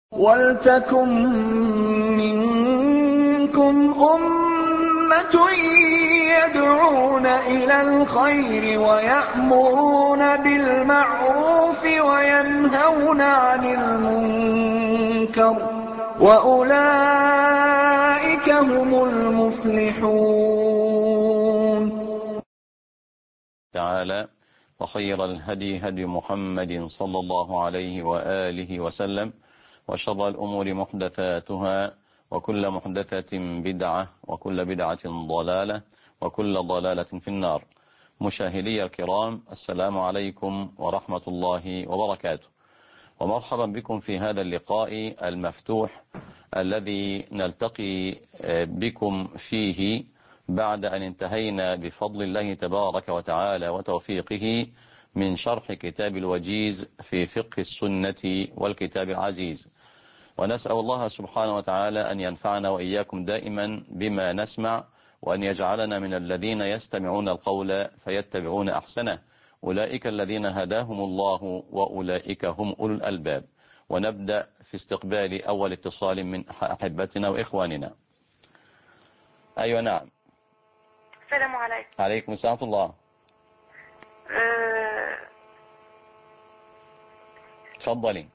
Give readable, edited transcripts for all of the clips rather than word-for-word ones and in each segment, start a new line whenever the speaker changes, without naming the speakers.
وَلْتَكُن مِّنكُمْ أُمَّةٌ يَدْعُونَ إِلَى الْخَيْرِ وَيَأْمُرُونَ بِالْمَعْرُوفِ وَيَنْهَوْنَ عَنِ الْمُنكَرِ وَأُولَئِكَ هُمُ الْمُفْلِحُونَ.
تعالى وخير الهدي هدي محمد صلى الله عليه وآله وسلم، وشر الأمور محدثاتها، وكل محدثة بدعة، وكل بدعة ضلالة، وكل ضلالة في النار. مشاهدي الكرام، السلام عليكم ورحمة الله وبركاته، ومرحبا بكم في هذا اللقاء المفتوح الذي نلتقي بكم فيه بعد أن انتهينا بفضل الله تبارك وتعالى وتوفيقه من شرح كتاب الوجيز في فقه السنة والكتاب العزيز. ونسأل الله سبحانه وتعالى أن ينفعنا وإياكم دائما بما نسمع، وأن يجعلنا من الذين يستمعون القول فيتبعون أحسنه، أولئك الذين هداهم الله وأولئك هم أولو الألباب. ونبدأ في استقبال أول اتصال من أحبتنا وإخواننا. أيوة نعم.
السلام عليكم.
عليكم السلام ورحمة الله. تفضلي.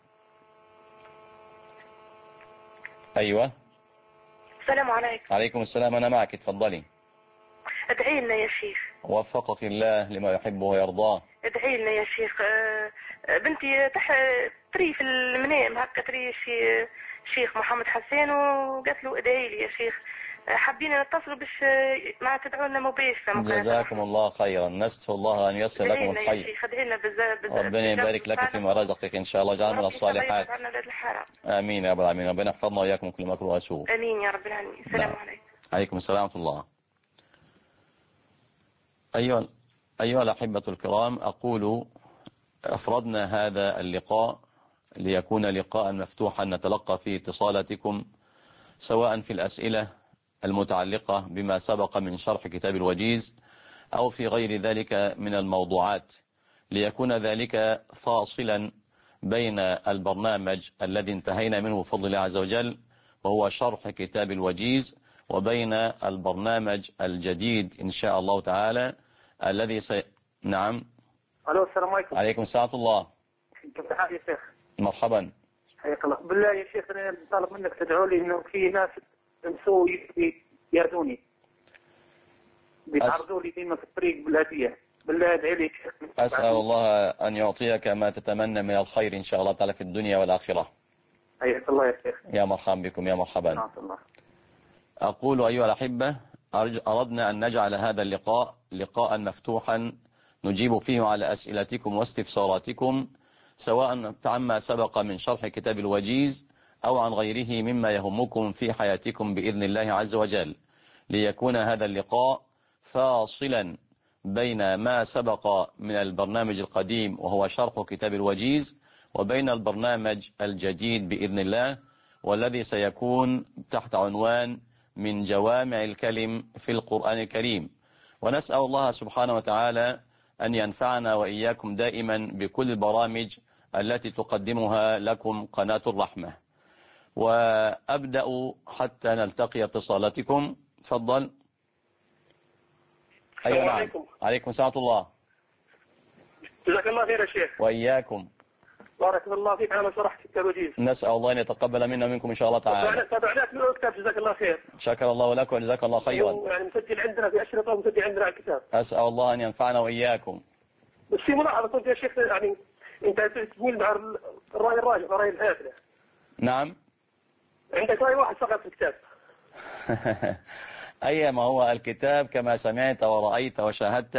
أيوة.
السلام عليكم.
عليكم السلام، أنا معك، تفضلي.
ادعي لنا يا شيخ.
وفقك الله لما يحبه ويرضاه.
ادعي لنا يا شيخ. بنتي تري في المنام هكا، تري شيخ محمد حسين، وقالت له ادعي لي يا شيخ. حابين نتصلوا باش ما تدعوا لنا مباشرة.
جزاكم الله خيرا، نسأل الله أن ييسر لكم الخير.
ادعي لنا بزاف.
ربنا يبارك لك فيما رزقك إن شاء الله، جعل من الصالحات. آمين يا رب العالمين، ربنا يحفظنا وإياكم كل مكروه وسوء.
آمين يا رب العالمين. السلام عليكم.
عليكم السلام ورحمة الله. أيها الأحبة الكرام، أقول أفردنا هذا اللقاء ليكون لقاء مفتوحا نتلقى فيه اتصالاتكم، سواء في الأسئلة المتعلقة بما سبق من شرح كتاب الوجيز أو في غير ذلك من الموضوعات، ليكون ذلك فاصلا بين البرنامج الذي انتهينا منه بفضل الله عز وجل وهو شرح كتاب الوجيز، وبين البرنامج الجديد إن شاء الله تعالى الذي نعم.
ألو، السلام عليكم.
عليكم السلام ورحمة الله.
كيف حالك يا شيخ؟
مرحبا.
حياك الله. بالله يا شيخ، أنا طالب منك تدعو لي إنه في ناس مسوي يأذوني، بيتعرضوا لي ديما في الطريق بالهدية. بالله ادعي لي.
أسأل الله أن يعطيك ما تتمنى من الخير إن شاء الله تعالى في الدنيا والآخرة.
حياك الله يا شيخ.
يا مرحبا بكم، يا مرحبا.
الله.
أقول أيها الأحبة، أردنا أن نجعل هذا اللقاء لقاء مفتوحا نجيب فيه على أسئلتكم واستفساراتكم، سواء عما سبق من شرح كتاب الوجيز أو عن غيره مما يهمكم في حياتكم بإذن الله عز وجل، ليكون هذا اللقاء فاصلا بين ما سبق من البرنامج القديم وهو شرح كتاب الوجيز، وبين البرنامج الجديد بإذن الله، والذي سيكون تحت عنوان من جوامع الكلم في القرآن الكريم. ونسأل الله سبحانه وتعالى أن ينفعنا وإياكم دائما بكل البرامج التي تقدمها لكم قناة الرحمة. وأبدأ حتى نلتقي اتصالاتكم. تفضل.
السلام عليكم.
عليكم السلام ورحمة الله.
جزاك الله خير يا شيخ.
وإياكم.
بارك الله فيك على شرح كتاب الوجيز.
نسأل الله أن يتقبل منا ومنكم إن شاء الله تعالى.
تابعناك من الكتاب، جزاك الله خير.
شكر الله لك وجزاك الله خيرا.
يعني مسجل عندنا في أشرطة ومسجل عندنا على الكتاب.
أسأل الله أن ينفعنا وإياكم.
بس في ملاحظة كنت يا شيخ، يعني أنت تميل مع الرأي الراجح ورأي الحافلة.
نعم.
عندك رأي واحد فقط في الكتاب.
أي ما هو الكتاب كما سمعت ورأيت وشاهدت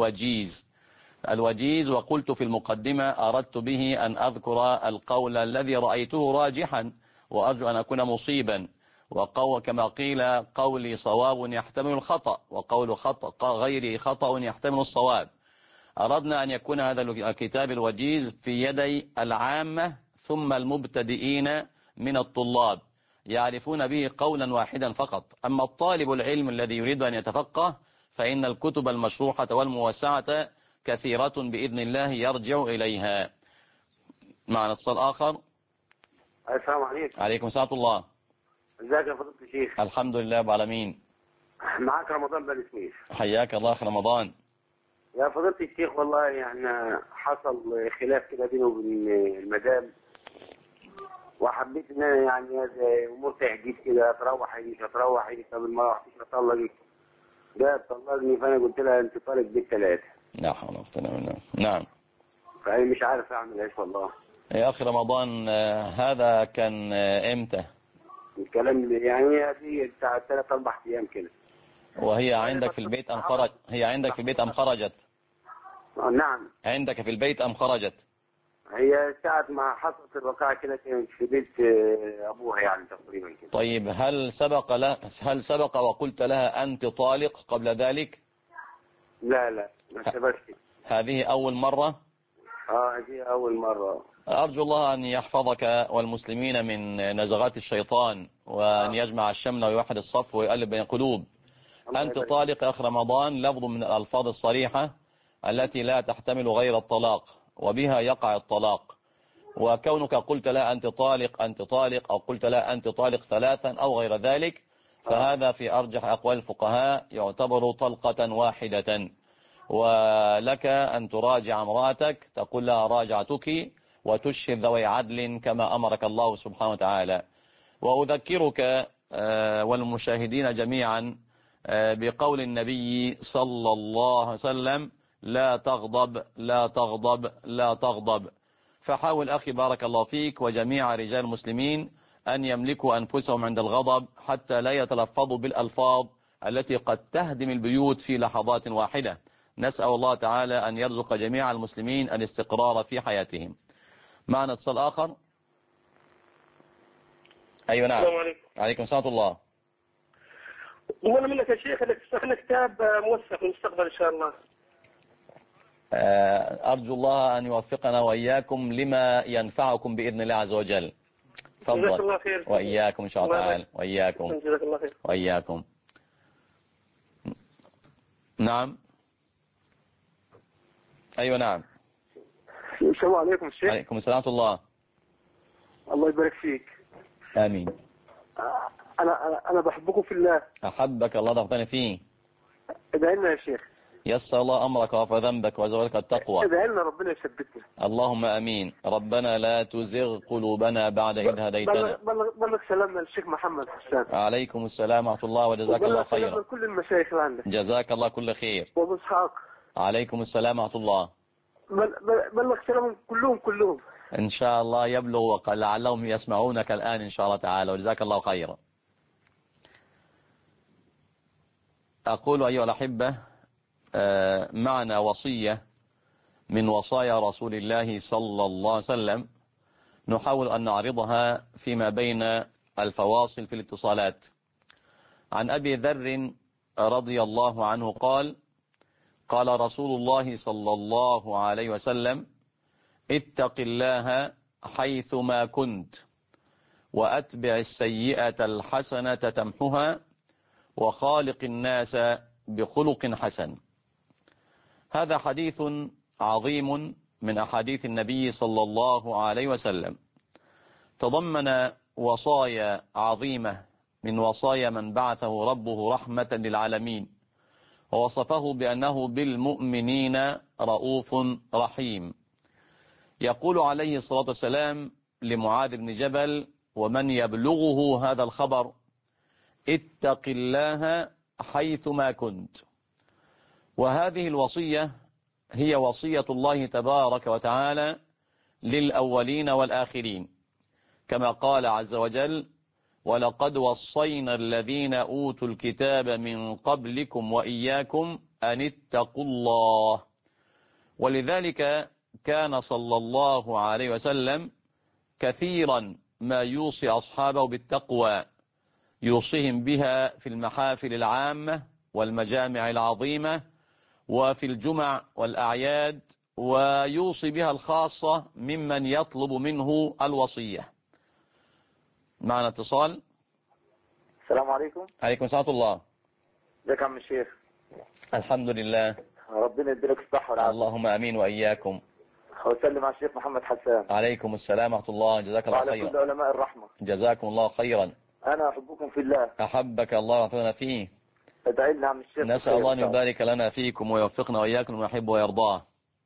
الوجيز. وقلت في المقدمة أردت به أن أذكر القول الذي رأيته راجحا وأرجو أن أكون مصيبا، كما قيل قولي صواب يحتمل الخطأ، وقول غيري خطأ يحتمل الصواب. أردنا أن يكون هذا الكتاب الوجيز في يدي العامة ثم المبتدئين من الطلاب يعرفون به قولا واحدا فقط. أما الطالب العلم الذي يريد أن يتفقه فإن الكتب المشروحة والموسعة كثيرة بإذن الله يرجع إليها. معنا اتصال آخر.
السلام عليكم.
عليكم السلام الله.
ازيك يا فضيلة الشيخ؟
الحمد لله رب العالمين.
معاك رمضان بن سمير.
حياك الله أخ رمضان.
يا فضيلة الشيخ والله يعني حصل خلاف كده بيني وبين المدام، وحبيت ان انا يعني امور تعجيب كده، تروحي مش هتروحي، طب ما رحتيش اطلقك، ده طلقني، فانا قلت لها انت طالق بالثلاثه.
لا حول ولا قوة إلا بالله. نعم.
فانا مش عارف اعمل ايش والله.
يا أخي رمضان، هذا كان امتى؟
الكلام يعني دي بتاع 3-4 ايام كده.
وهي عندك في البيت أم خرج؟ هي عندك في البيت أم خرجت؟
نعم.
عندك في البيت أم خرجت؟
هي ساعة ما حصلت الواقعة كده كانت في بيت أبوها يعني تقريبا كده.
طيب هل سبق وقلت لها أنت طالق قبل ذلك؟
لا ما سبقش.
هذه أول مرة؟
دي أول مرة.
أرجو الله أن يحفظك والمسلمين من نزغات الشيطان، وأن يجمع الشمل ويوحد الصف ويقلب بين القلوب. أنت طالق يا أخ رمضان لفظ من الألفاظ الصريحة التي لا تحتمل غير الطلاق، وبها يقع الطلاق. وكونك قلت لا أنت طالق أنت طالق، أو قلت لا أنت طالق 3 أو غير ذلك، فهذا في أرجح أقوال الفقهاء يعتبر طلقة واحدة. ولك أن تراجع امرأتك، تقول لها راجعتك، وتشهد ذوي عدل كما أمرك الله سبحانه وتعالى. وأذكرك والمشاهدين جميعا بقول النبي صلى الله عليه وسلم: لا تغضب لا تغضب لا تغضب. فحاول أخي بارك الله فيك وجميع رجال المسلمين أن يملكوا أنفسهم عند الغضب، حتى لا يتلفظوا بالألفاظ التي قد تهدم البيوت في لحظات واحدة. نسأل الله تعالى أن يرزق جميع المسلمين الاستقرار في حياتهم. معنا اتصال آخر. أيوة نعم.
السلام عليكم.
عليكم السلام الله.
وانا منك يا شيخ انك تفتح لنا كتاب موثق في المستقبل ان شاء الله.
أرجو الله أن يوفقنا وإياكم لما ينفعكم بإذن الله عز وجل.
جزاك
تفضل.
الله خير.
وإياكم إن شاء الله تعالى. وإياكم.
جزاك الله خير.
وإياكم. نعم. أيوة نعم.
السلام عليكم الشيخ.
عليكم السلام ورحمة الله.
الله يبارك فيك.
آمين.
أنا بحبكم في الله.
أحبك الله ضغطني فيه.
ادعي لنا يا شيخ.
يسر الله أمرك وغفر ذنبك وزودك التقوى.
ادعي لنا ربنا يثبتنا.
اللهم أمين. ربنا لا تزغ قلوبنا بعد إذ هديتنا.
بلغ سلامنا للشيخ محمد حسان.
عليكم السلام ورحمة الله وجزاك الله خيرا.
بلغ كل المشايخ اللي عندك.
جزاك الله كل خير.
وابو اسحاق.
عليكم السلام ورحمة الله.
بلغ سلامهم كلهم.
إن شاء الله يبلغ، وقال لعلهم يسمعونك الآن إن شاء الله تعالى، وجزاك الله خيرا. أقول أيها الأحبة، معنا وصية من وصايا رسول الله صلى الله عليه وسلم، نحاول أن نعرضها فيما بين الفواصل في الاتصالات. عن أبي ذر رضي الله عنه قال: قال رسول الله صلى الله عليه وسلم: اتق الله حيثما كنت، وأتبع السيئة الحسنة تمحها، وخالق الناس بخلق حسن. هذا حديث عظيم من أحاديث النبي صلى الله عليه وسلم، تضمن وصايا عظيمة من وصايا من بعثه ربه رحمة للعالمين، ووصفه بأنه بالمؤمنين رؤوف رحيم. يقول عليه الصلاة والسلام لمعاذ بن جبل ومن يبلغه هذا الخبر: اتق الله حيثما كنت. وهذه الوصية هي وصية الله تبارك وتعالى للأولين والآخرين، كما قال عز وجل: ولقد وصينا الذين أوتوا الكتاب من قبلكم وإياكم أن اتقوا الله. ولذلك كان صلى الله عليه وسلم كثيرا ما يوصي أصحابه بالتقوى، يوصيهم بها في المحافل العامة والمجامع العظيمة وفي الجمع والأعياد، ويوصي بها الخاصة ممن يطلب منه الوصية. معنا اتصال.
السلام عليكم.
عليكم السلام ورحمة الله.
ازيك يا عم الشيخ؟
الحمد لله.
ربنا يديلك الصحة والعافية.
اللهم أمين وإياكم.
وسلم على الشيخ محمد حسان.
عليكم السلام ورحمة الله، جزاك الله
وعلى
خيرا.
كل علماء الرحمة.
جزاكم الله خيرا.
أنا أحبكم في الله.
أحبك الله وعطينا فيه.
ادعي لنا عم الشيخ.
نسأل الله أن يبارك لنا فيكم ويوفقنا وإياكم لما يحب ويرضاه.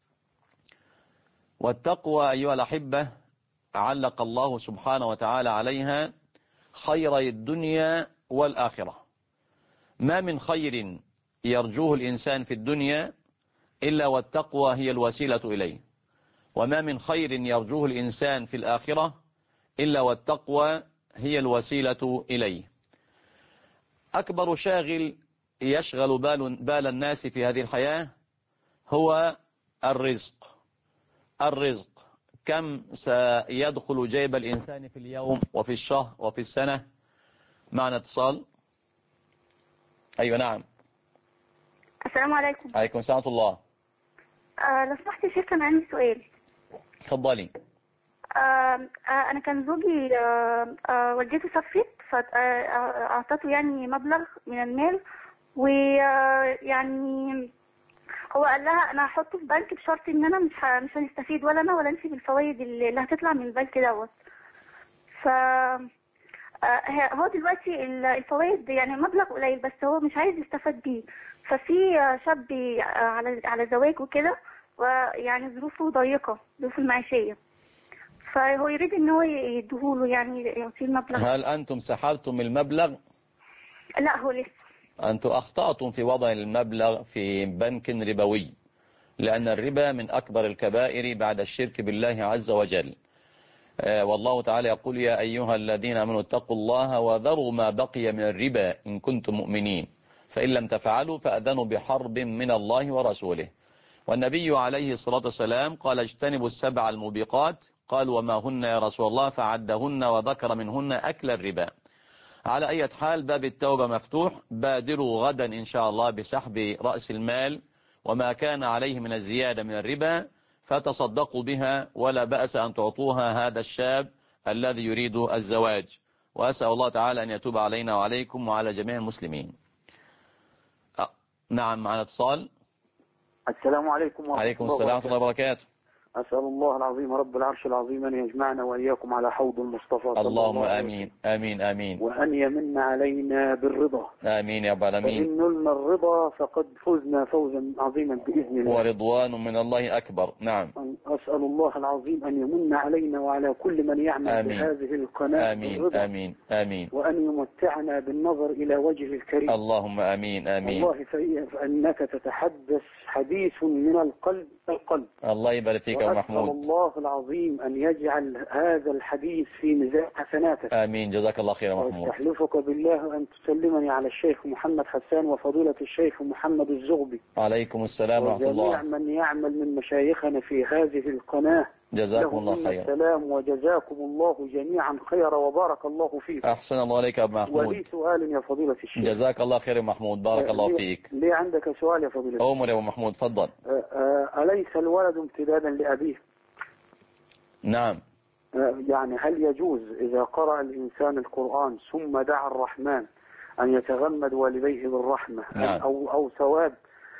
والتقوى أيها الأحبة علق الله سبحانه وتعالى عليها خيري الدنيا والآخرة. ما من خير يرجوه الإنسان في الدنيا إلا والتقوى هي الوسيلة إليه، وما من خير يرجوه الإنسان في الآخرة إلا والتقوى هي الوسيلة إليه. أكبر شاغل يشغل بال الناس في هذه الحياة هو الرزق. الرزق كم سيدخل جيب الإنسان في اليوم وفي الشهر وفي السنة. معنا اتصال. أيوة نعم.
السلام عليكم.
عليكم السلام ورحمة الله.
لو سمحت يا شيخ كان عندي سؤال.
اتفضلي.
أنا كان زوجي والدته توفت فأعطته يعني مبلغ من المال، ويعني هو قال لها أنا هحطه في بنك بشرط إن أنا مش هنستفيد ولا أنا ولا أنت بالفوائد اللي هتطلع من البنك دوت. ف هو دلوقتي الفوائد يعني مبلغ قليل بس هو مش عايز يستفاد بيه. ففي شاب على زواج وكده، ويعني ظروفه ضيقة، ظروفه المعيشية، فهو يريد ان هو يديهوله يعني يعطيه المبلغ.
هل أنتم سحبتم المبلغ؟
لا هو لسه.
أنتم أخطأتم في وضع المبلغ في بنك ربوي، لأن الربا من أكبر الكبائر بعد الشرك بالله عز وجل. والله تعالى يقول يا أيها الذين آمنوا اتقوا الله وذروا ما بقي من الربا إن كنتم مؤمنين فإن لم تفعلوا فأذنوا بحرب من الله ورسوله. والنبي عليه الصلاة والسلام قال اجتنبوا السبع الموبقات. قال وما هن يا رسول الله؟ فعدهن وذكر منهن أكل الربا. على أي حال باب التوبة مفتوح. بادروا غدا إن شاء الله بسحب رأس المال وما كان عليه من الزيادة من الربا، فتصدقوا بها ولا بأس أن تعطوها هذا الشاب الذي يريد الزواج. وأسأل الله تعالى أن يتوب علينا وعليكم وعلى جميع المسلمين. نعم معنا اتصال.
السلام عليكم ورحمة الله.
عليكم السلام ورحمة الله وبركاته.
أسأل الله العظيم رب العرش العظيم أن يجمعنا وإياكم على حوض المصطفى.
اللهم آمين آمين آمين.
وأن يمن علينا بالرضا.
آمين يا رب العالمين.
فإن نلنا الرضا فقد فزنا فوزا عظيما بإذن الله.
ورضوان من الله أكبر. نعم.
أسأل الله العظيم أن يمن علينا وعلى كل من يعمل بهذه القناة
آمين
بالرضا.
آمين آمين.
وأن يمتعنا بالنظر إلى وجه الكريم.
اللهم آمين آمين.
والله فإنك تتحدث حديث من القلب القلب.
الله يبارك فيك يا محمود.
أسأل الله العظيم أن يجعل هذا الحديث في ميزان حسناتك.
آمين جزاك الله خير يا محمود.
واستحلفك بالله أن تسلمني على الشيخ محمد حسان وفضيلة الشيخ محمد الزغبي.
عليكم السلام ورحمة الله.
وجميع من يعمل من مشايخنا في هذه القناة.
جزاكم الله خير.
السلام وجزاكم الله جميعا خيرا وبارك الله فيك.
أحسن الله عليك يا أبو محمود.
ولي سؤال يا فضيلة الشيخ.
جزاك الله خير يا محمود بارك الله فيك.
لي عندك سؤال يا فضيلة الشيخ.
أمر يا أبو محمود تفضل.
أليس الولد امتدادا لأبيه؟
نعم.
يعني هل يجوز إذا قرأ الإنسان القرآن ثم دعا الرحمن أن يتغمد والديه بالرحمة؟
نعم.
أو ثواب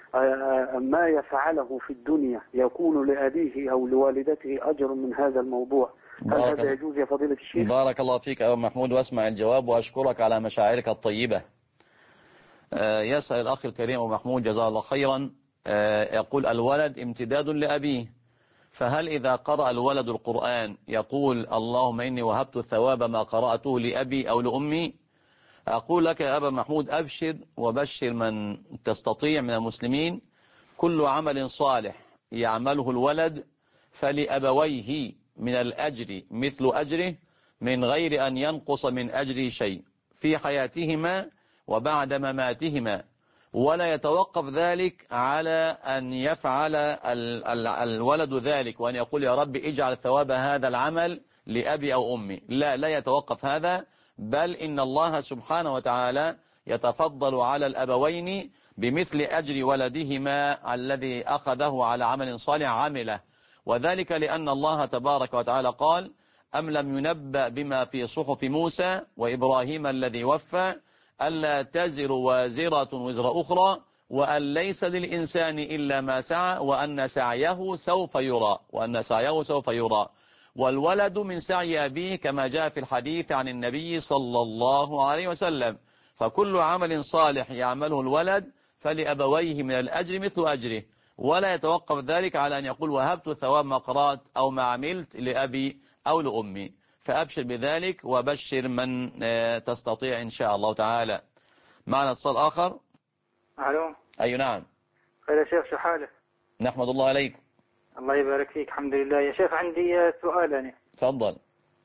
ما يفعله في الدنيا يكون لأبيه أو لوالدته أجر من هذا الموضوع؟ هل هذا يجوز يا فضيلة الشيخ؟
بارك الله فيك يا أبو محمود واسمع الجواب وأشكرك على مشاعرك الطيبة. يسأل الأخ الكريم أبو محمود جزاه الله خيرا، يقول الولد امتداد لأبيه، فهل إذا قرأ الولد القرآن يقول اللهم إني وهبت الثواب ما قرأته لأبي أو لأمي؟ أقول لك يا أبا محمود أبشر وبشر من تستطيع من المسلمين، كل عمل صالح يعمله الولد فلأبويه من الأجر مثل أجره من غير أن ينقص من أجره شيء في حياتهما وبعد مماتهما، ولا يتوقف ذلك على أن يفعل الولد ذلك وأن يقول يا رب اجعل ثواب هذا العمل لأبي أو أمي. لا يتوقف هذا، بل إن الله سبحانه وتعالى يتفضل على الأبوين بمثل أجر ولدهما الذي أخذه على عمل صالح عمله، وذلك لأن الله تبارك وتعالى قال أم لم ينبأ بما في صحف موسى وإبراهيم الذي وفى ألا تزر وازرة وزر أخرى وأن ليس للإنسان إلا ما سعى وأن سعيه سوف يرى والولد من سعي أبيه كما جاء في الحديث عن النبي صلى الله عليه وسلم. فكل عمل صالح يعمله الولد فلأبويه من الأجر مثل أجره، ولا يتوقف ذلك على أن يقول وهبت ثواب ما قرأت أو ما عملت لأبي أو لأمي. فأبشر بذلك وبشر من تستطيع إن شاء الله تعالى. معنا اتصال آخر.
الو.
أي نعم.
خير يا شيخ، شو حالك؟
نحمد الله عليكم.
الله يبارك فيك. الحمد لله يا شيخ. عندي سؤال. أنا
تفضل.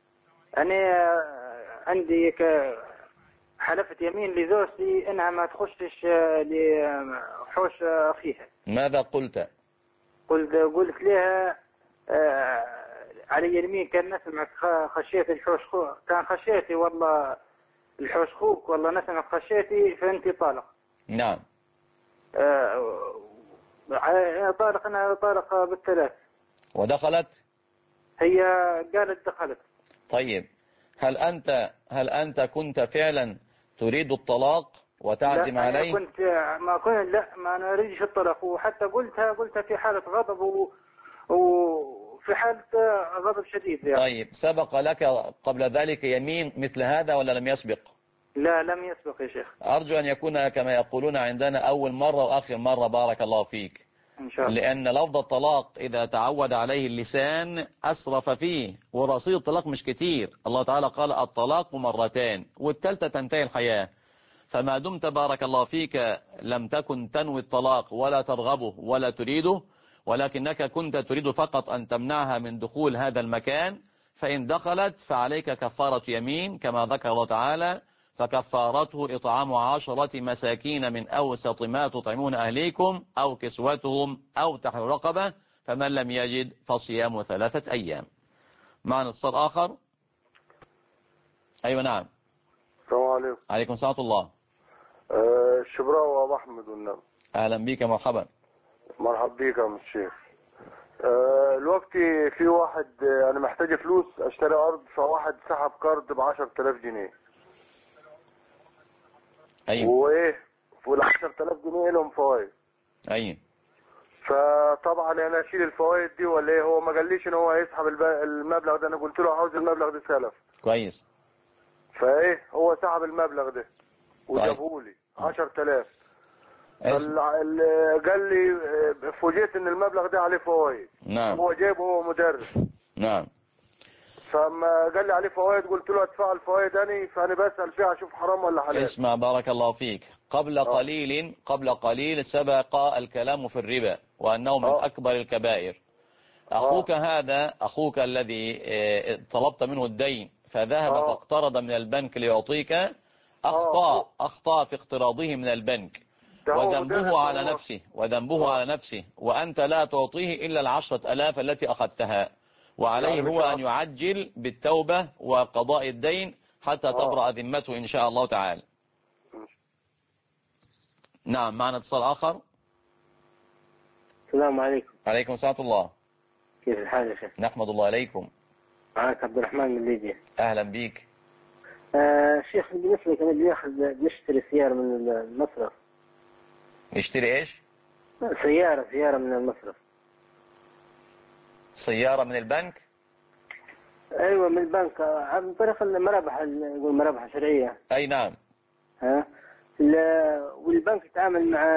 عندي حلفت يمين لزوجتي انها ما تخشش لحوش اخيها.
ماذا قلت؟
قلت لها علي اليمين كان نسمعك خشيت الحوش كان خشيتي والله الحوش خوك والله نسمعك خشيتي فانت طالق.
نعم.
انا طالق بالثلاث.
ودخلت؟
هي قالت دخلت.
طيب هل أنت كنت فعلا تريد الطلاق وتعزم عليه؟
ما أنا أريدش الطلاق، وحتى قلتها في حالة غضب وفي حالة غضب شديد يعني.
طيب سبق لك قبل ذلك يمين مثل هذا ولا لم يسبق؟
لا لم يسبق يا شيخ.
أرجو أن يكون كما يقولون عندنا أول مرة وآخر مرة. بارك الله فيك.
إن شاء الله.
لأن لفظ الطلاق إذا تعود عليه اللسان أسرف فيه، ورصيد الطلاق مش كتير. الله تعالى قال الطلاق مرتان والثالثة تنتهي الحياة. فما دمت بارك الله فيك لم تكن تنوي الطلاق ولا ترغبه ولا تريده، ولكنك كنت تريد فقط أن تمنعها من دخول هذا المكان، فإن دخلت فعليك كفارة يمين كما ذكر الله تعالى فكفارته إطعام 10 مساكين من أوسط ما تطعمون أهليكم أو كسوتهم أو تحرير رقبة، فمن لم يجد فصيام 3 أيام. معنا اتصال آخر. أيوة نعم.
السلام عليكم.
عليكم السلام ورحمة الله.
الشبراوي وابو احمد والنبي.
اهلا بيك مرحبا.
مرحبا بيك يا الشيخ. الوقت في واحد انا محتاج فلوس اشتري ارض، فواحد سحب قرض ب 10000 جنيه.
ايوه.
وايه وال 10000 جنيه لهم فوائد.
ايوه.
فطبعا انا اشيل الفوائد دي ولا ايه؟ هو ما قاليش ان هو هيسحب المبلغ ده، انا قلت له عاوز المبلغ ده سلف.
كويس.
فايه هو سحب المبلغ ده وجابه لي 10000. قال لي فوجئت ان المبلغ ده عليه فوائد.
نعم.
هو جايبه هو مدرس.
نعم.
فما قال لي عليه فوائد قلت له ادفع الفوائد فانا بسأل فيها اشوف حرام ولا حلال.
اسمع بارك الله فيك. قبل قليل سبق الكلام في الربا وانه من اكبر الكبائر. اخوك الذي طلبت منه الدين فذهب فاقترض من البنك ليعطيك، اخطأ في اقتراضه من البنك، وذنبه على نفسه وأنت لا تعطيه إلا 10,000 التي أخذتها، وعليه هو أن يعجل بالتوبة وقضاء الدين حتى تبرأ ذمته إن شاء الله تعالى. نعم. معنا اتصال آخر.
السلام عليكم.
عليكم السلام ورحمة الله.
كيف الحال يا شيخ؟
نحمد الله عليكم.
معك عبد الرحمن من ليبيا.
أهلا بيك.
شيخ بالنسبة كان بيشتري سيارة من المصرف.
يشتري ايش؟
سيارة من المصرف.
سيارة من البنك؟
ايوه من البنك عن طريق المرابح، نقول مرابح شرعية.
اي نعم.
والبنك يتعامل مع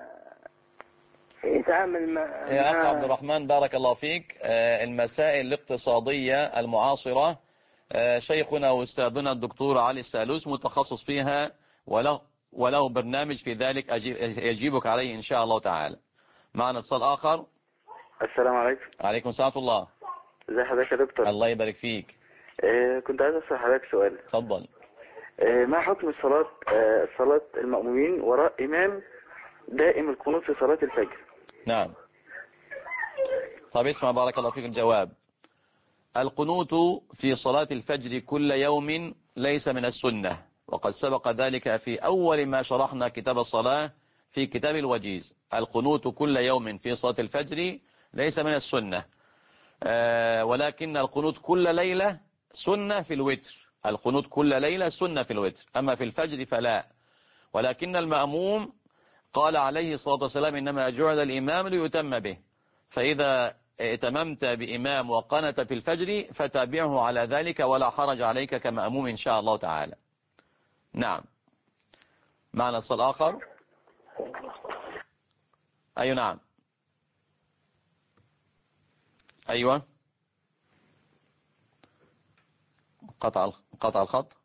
يا أخ عبد الرحمن بارك الله فيك. المسائل الاقتصادية المعاصرة شيخنا وأستاذنا الدكتور علي السالوس متخصص فيها وله برنامج في ذلك يجيبك عليه إن شاء الله تعالى. معنا اتصال آخر.
السلام عليكم.
عليكم السلام ورحمة الله.
ازي حضرتك يا دكتور؟
الله يبارك فيك.
كنت عايز أسأل حضرتك سؤال.
اتفضل.
ما حكم صلاة المأمومين وراء إمام دائم القنوت في صلاة الفجر؟
نعم. طب اسمع بارك الله فيك الجواب. القنوت في صلاة الفجر كل يوم ليس من السنة، وقد سبق ذلك في أول ما شرحنا كتاب الصلاة في كتاب الوجيز. القنوت كل يوم في صلاة الفجر ليس من السنة، ولكن القنوت كل ليلة سنة في الوتر. القنوت كل ليلة سنة في الوتر، أما في الفجر فلا. ولكن المأموم قال عليه الصلاة والسلام إنما جعل الإمام ليتم به، فإذا ائتممت بإمام وقنت في الفجر فتابعه على ذلك ولا حرج عليك كمأموم إن شاء الله تعالى. نعم. معنا اتصال آخر. أيوة نعم. أيوة. قطع الخط.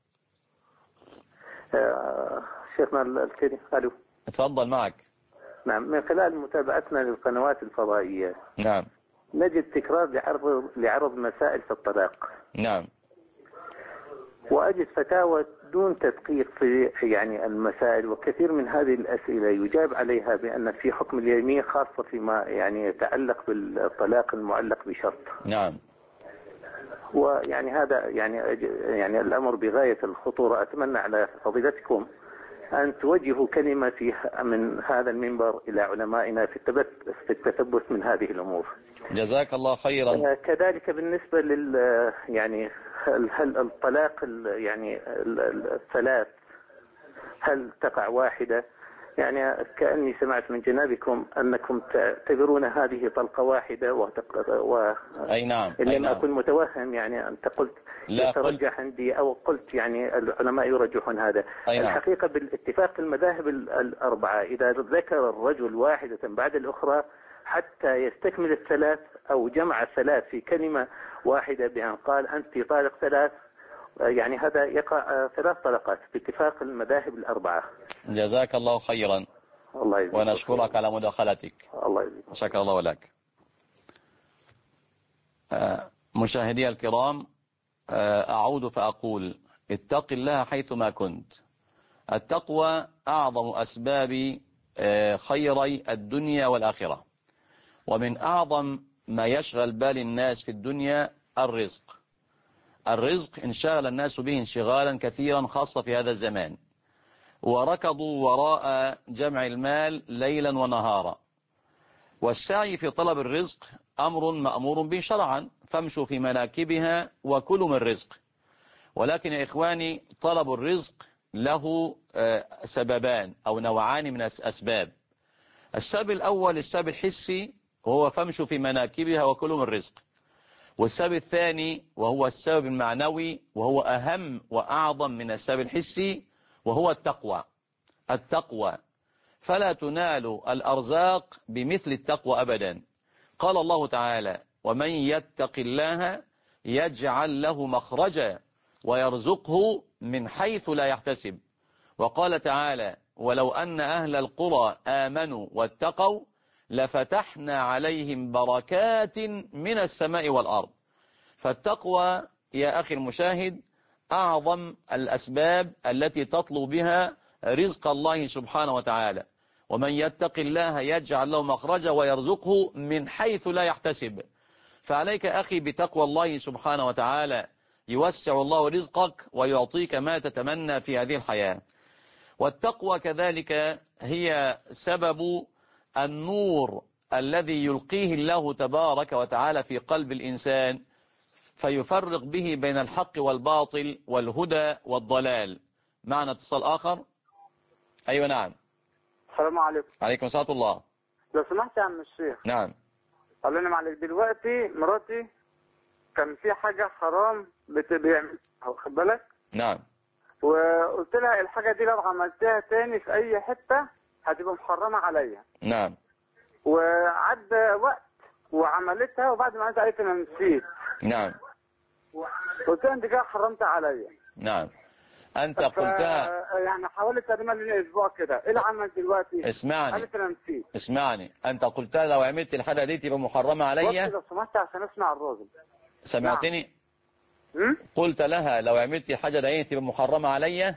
شيخنا الكريم، ألو.
اتفضل معك.
نعم، من خلال متابعتنا للقنوات الفضائية
نعم
نجد تكرار لعرض مسائل في الطلاق.
نعم.
وأجد فتاوى دون تدقيق في يعني المسائل، وكثير من هذه الأسئلة يجاب عليها بأن في حكم اليمين خاصة فيما يعني يتعلق بالطلاق المعلق بشرط.
نعم.
ويعني هذا يعني الأمر بغاية الخطورة. أتمنى على فضيلتكم أن توجهوا كلمة من هذا المنبر إلى علمائنا في التثبت من هذه الأمور.
جزاك الله خيرا.
كذلك بالنسبة يعني هل الطلاق يعني الثلاث هل تقع واحدة؟ يعني كأني سمعت من جنابكم أنكم تعتبرون هذه طلقة واحدة
أي نعم.
إن لم أكن متوهم يعني أنت قلت يترجح عندي أو قلت يعني العلماء يرجحون هذا.
نعم.
الحقيقة بالاتفاق المذاهب الأربعة إذا ذكر الرجل واحدة بعد الأخرى حتى يستكمل الثلاث أو جمع الثلاث في كلمة واحدة بأن قال أنت طالق ثلاث، يعني هذا يقع ثلاث طلقات باتفاق المذاهب الأربعة.
جزاك الله خيرا.
الله يجزيك.
ونشكرك على مداخلتك.
الله يجزيك.
شكر الله لك. مشاهدي الكرام، أعود فأقول اتق الله حيثما كنت. التقوى أعظم أسباب خيري الدنيا والآخرة، ومن أعظم ما يشغل بال الناس في الدنيا الرزق. الرزق انشغل الناس به انشغالا كثيرا خاصة في هذا الزمان، وركضوا وراء جمع المال ليلا ونهارا. والسعي في طلب الرزق أمر مأمور به شرعا، فامشوا في مناكبها وكلوا من رزق. ولكن يا إخواني، طلب الرزق له سببان أو نوعان من الأسباب. السبب الأول السبب الحسي، وهو فامشوا في مناكبها وكلوا من رزق. والسبب الثاني وهو السبب المعنوي، وهو أهم وأعظم من السبب الحسي، وهو التقوى. التقوى، فلا تنال الأرزاق بمثل التقوى أبدا. قال الله تعالى: ومن يتق الله يجعل له مخرجا ويرزقه من حيث لا يحتسب. وقال تعالى: ولو أن أهل القرى آمنوا واتقوا لفتحنا عليهم بركات من السماء والأرض. فالتقوى يا أخي المشاهد أعظم الأسباب التي تطلب بها رزق الله سبحانه وتعالى. ومن يتق الله يجعل له مخرجا ويرزقه من حيث لا يحتسب. فعليك أخي بتقوى الله سبحانه وتعالى، يوسع الله رزقك ويعطيك ما تتمنى في هذه الحياة. والتقوى كذلك هي سبب النور الذي يلقيه الله تبارك وتعالى في قلب الإنسان، فيفرق به بين الحق والباطل والهدى والضلال. معنا اتصال آخر. أيوة نعم.
السلام عليكم.
عليكم السلام الله.
لو سمحت يا عم الشيخ.
نعم.
قال لنا معلش، دلوقتي مراتي كان في حاجة حرام بيعمل، واخد بالك؟
نعم.
وقلت لها الحاجة دي لو عملتها تاني في أي حتة هتبقى محرمة عليا.
نعم.
وعدى وقت وعملتها، وبعد ما عملتها قالت أنا نسيت.
نعم.
قلت لها أنت كده حرمت عليا.
نعم. أنت قلتها
يعني حوالي تقريبا لنا أسبوع كده. إيه العمل دلوقتي؟
اسمعني.
قالت أنا نسيت.
اسمعني، أنت قلتها لو عملت الحاجة دي تبقى محرمة عليا.
لو سمحت عشان أسمع الراجل.
سمعتني؟ نعم. قلت لها لو عملت الحاجة دي تبقى محرمة عليا.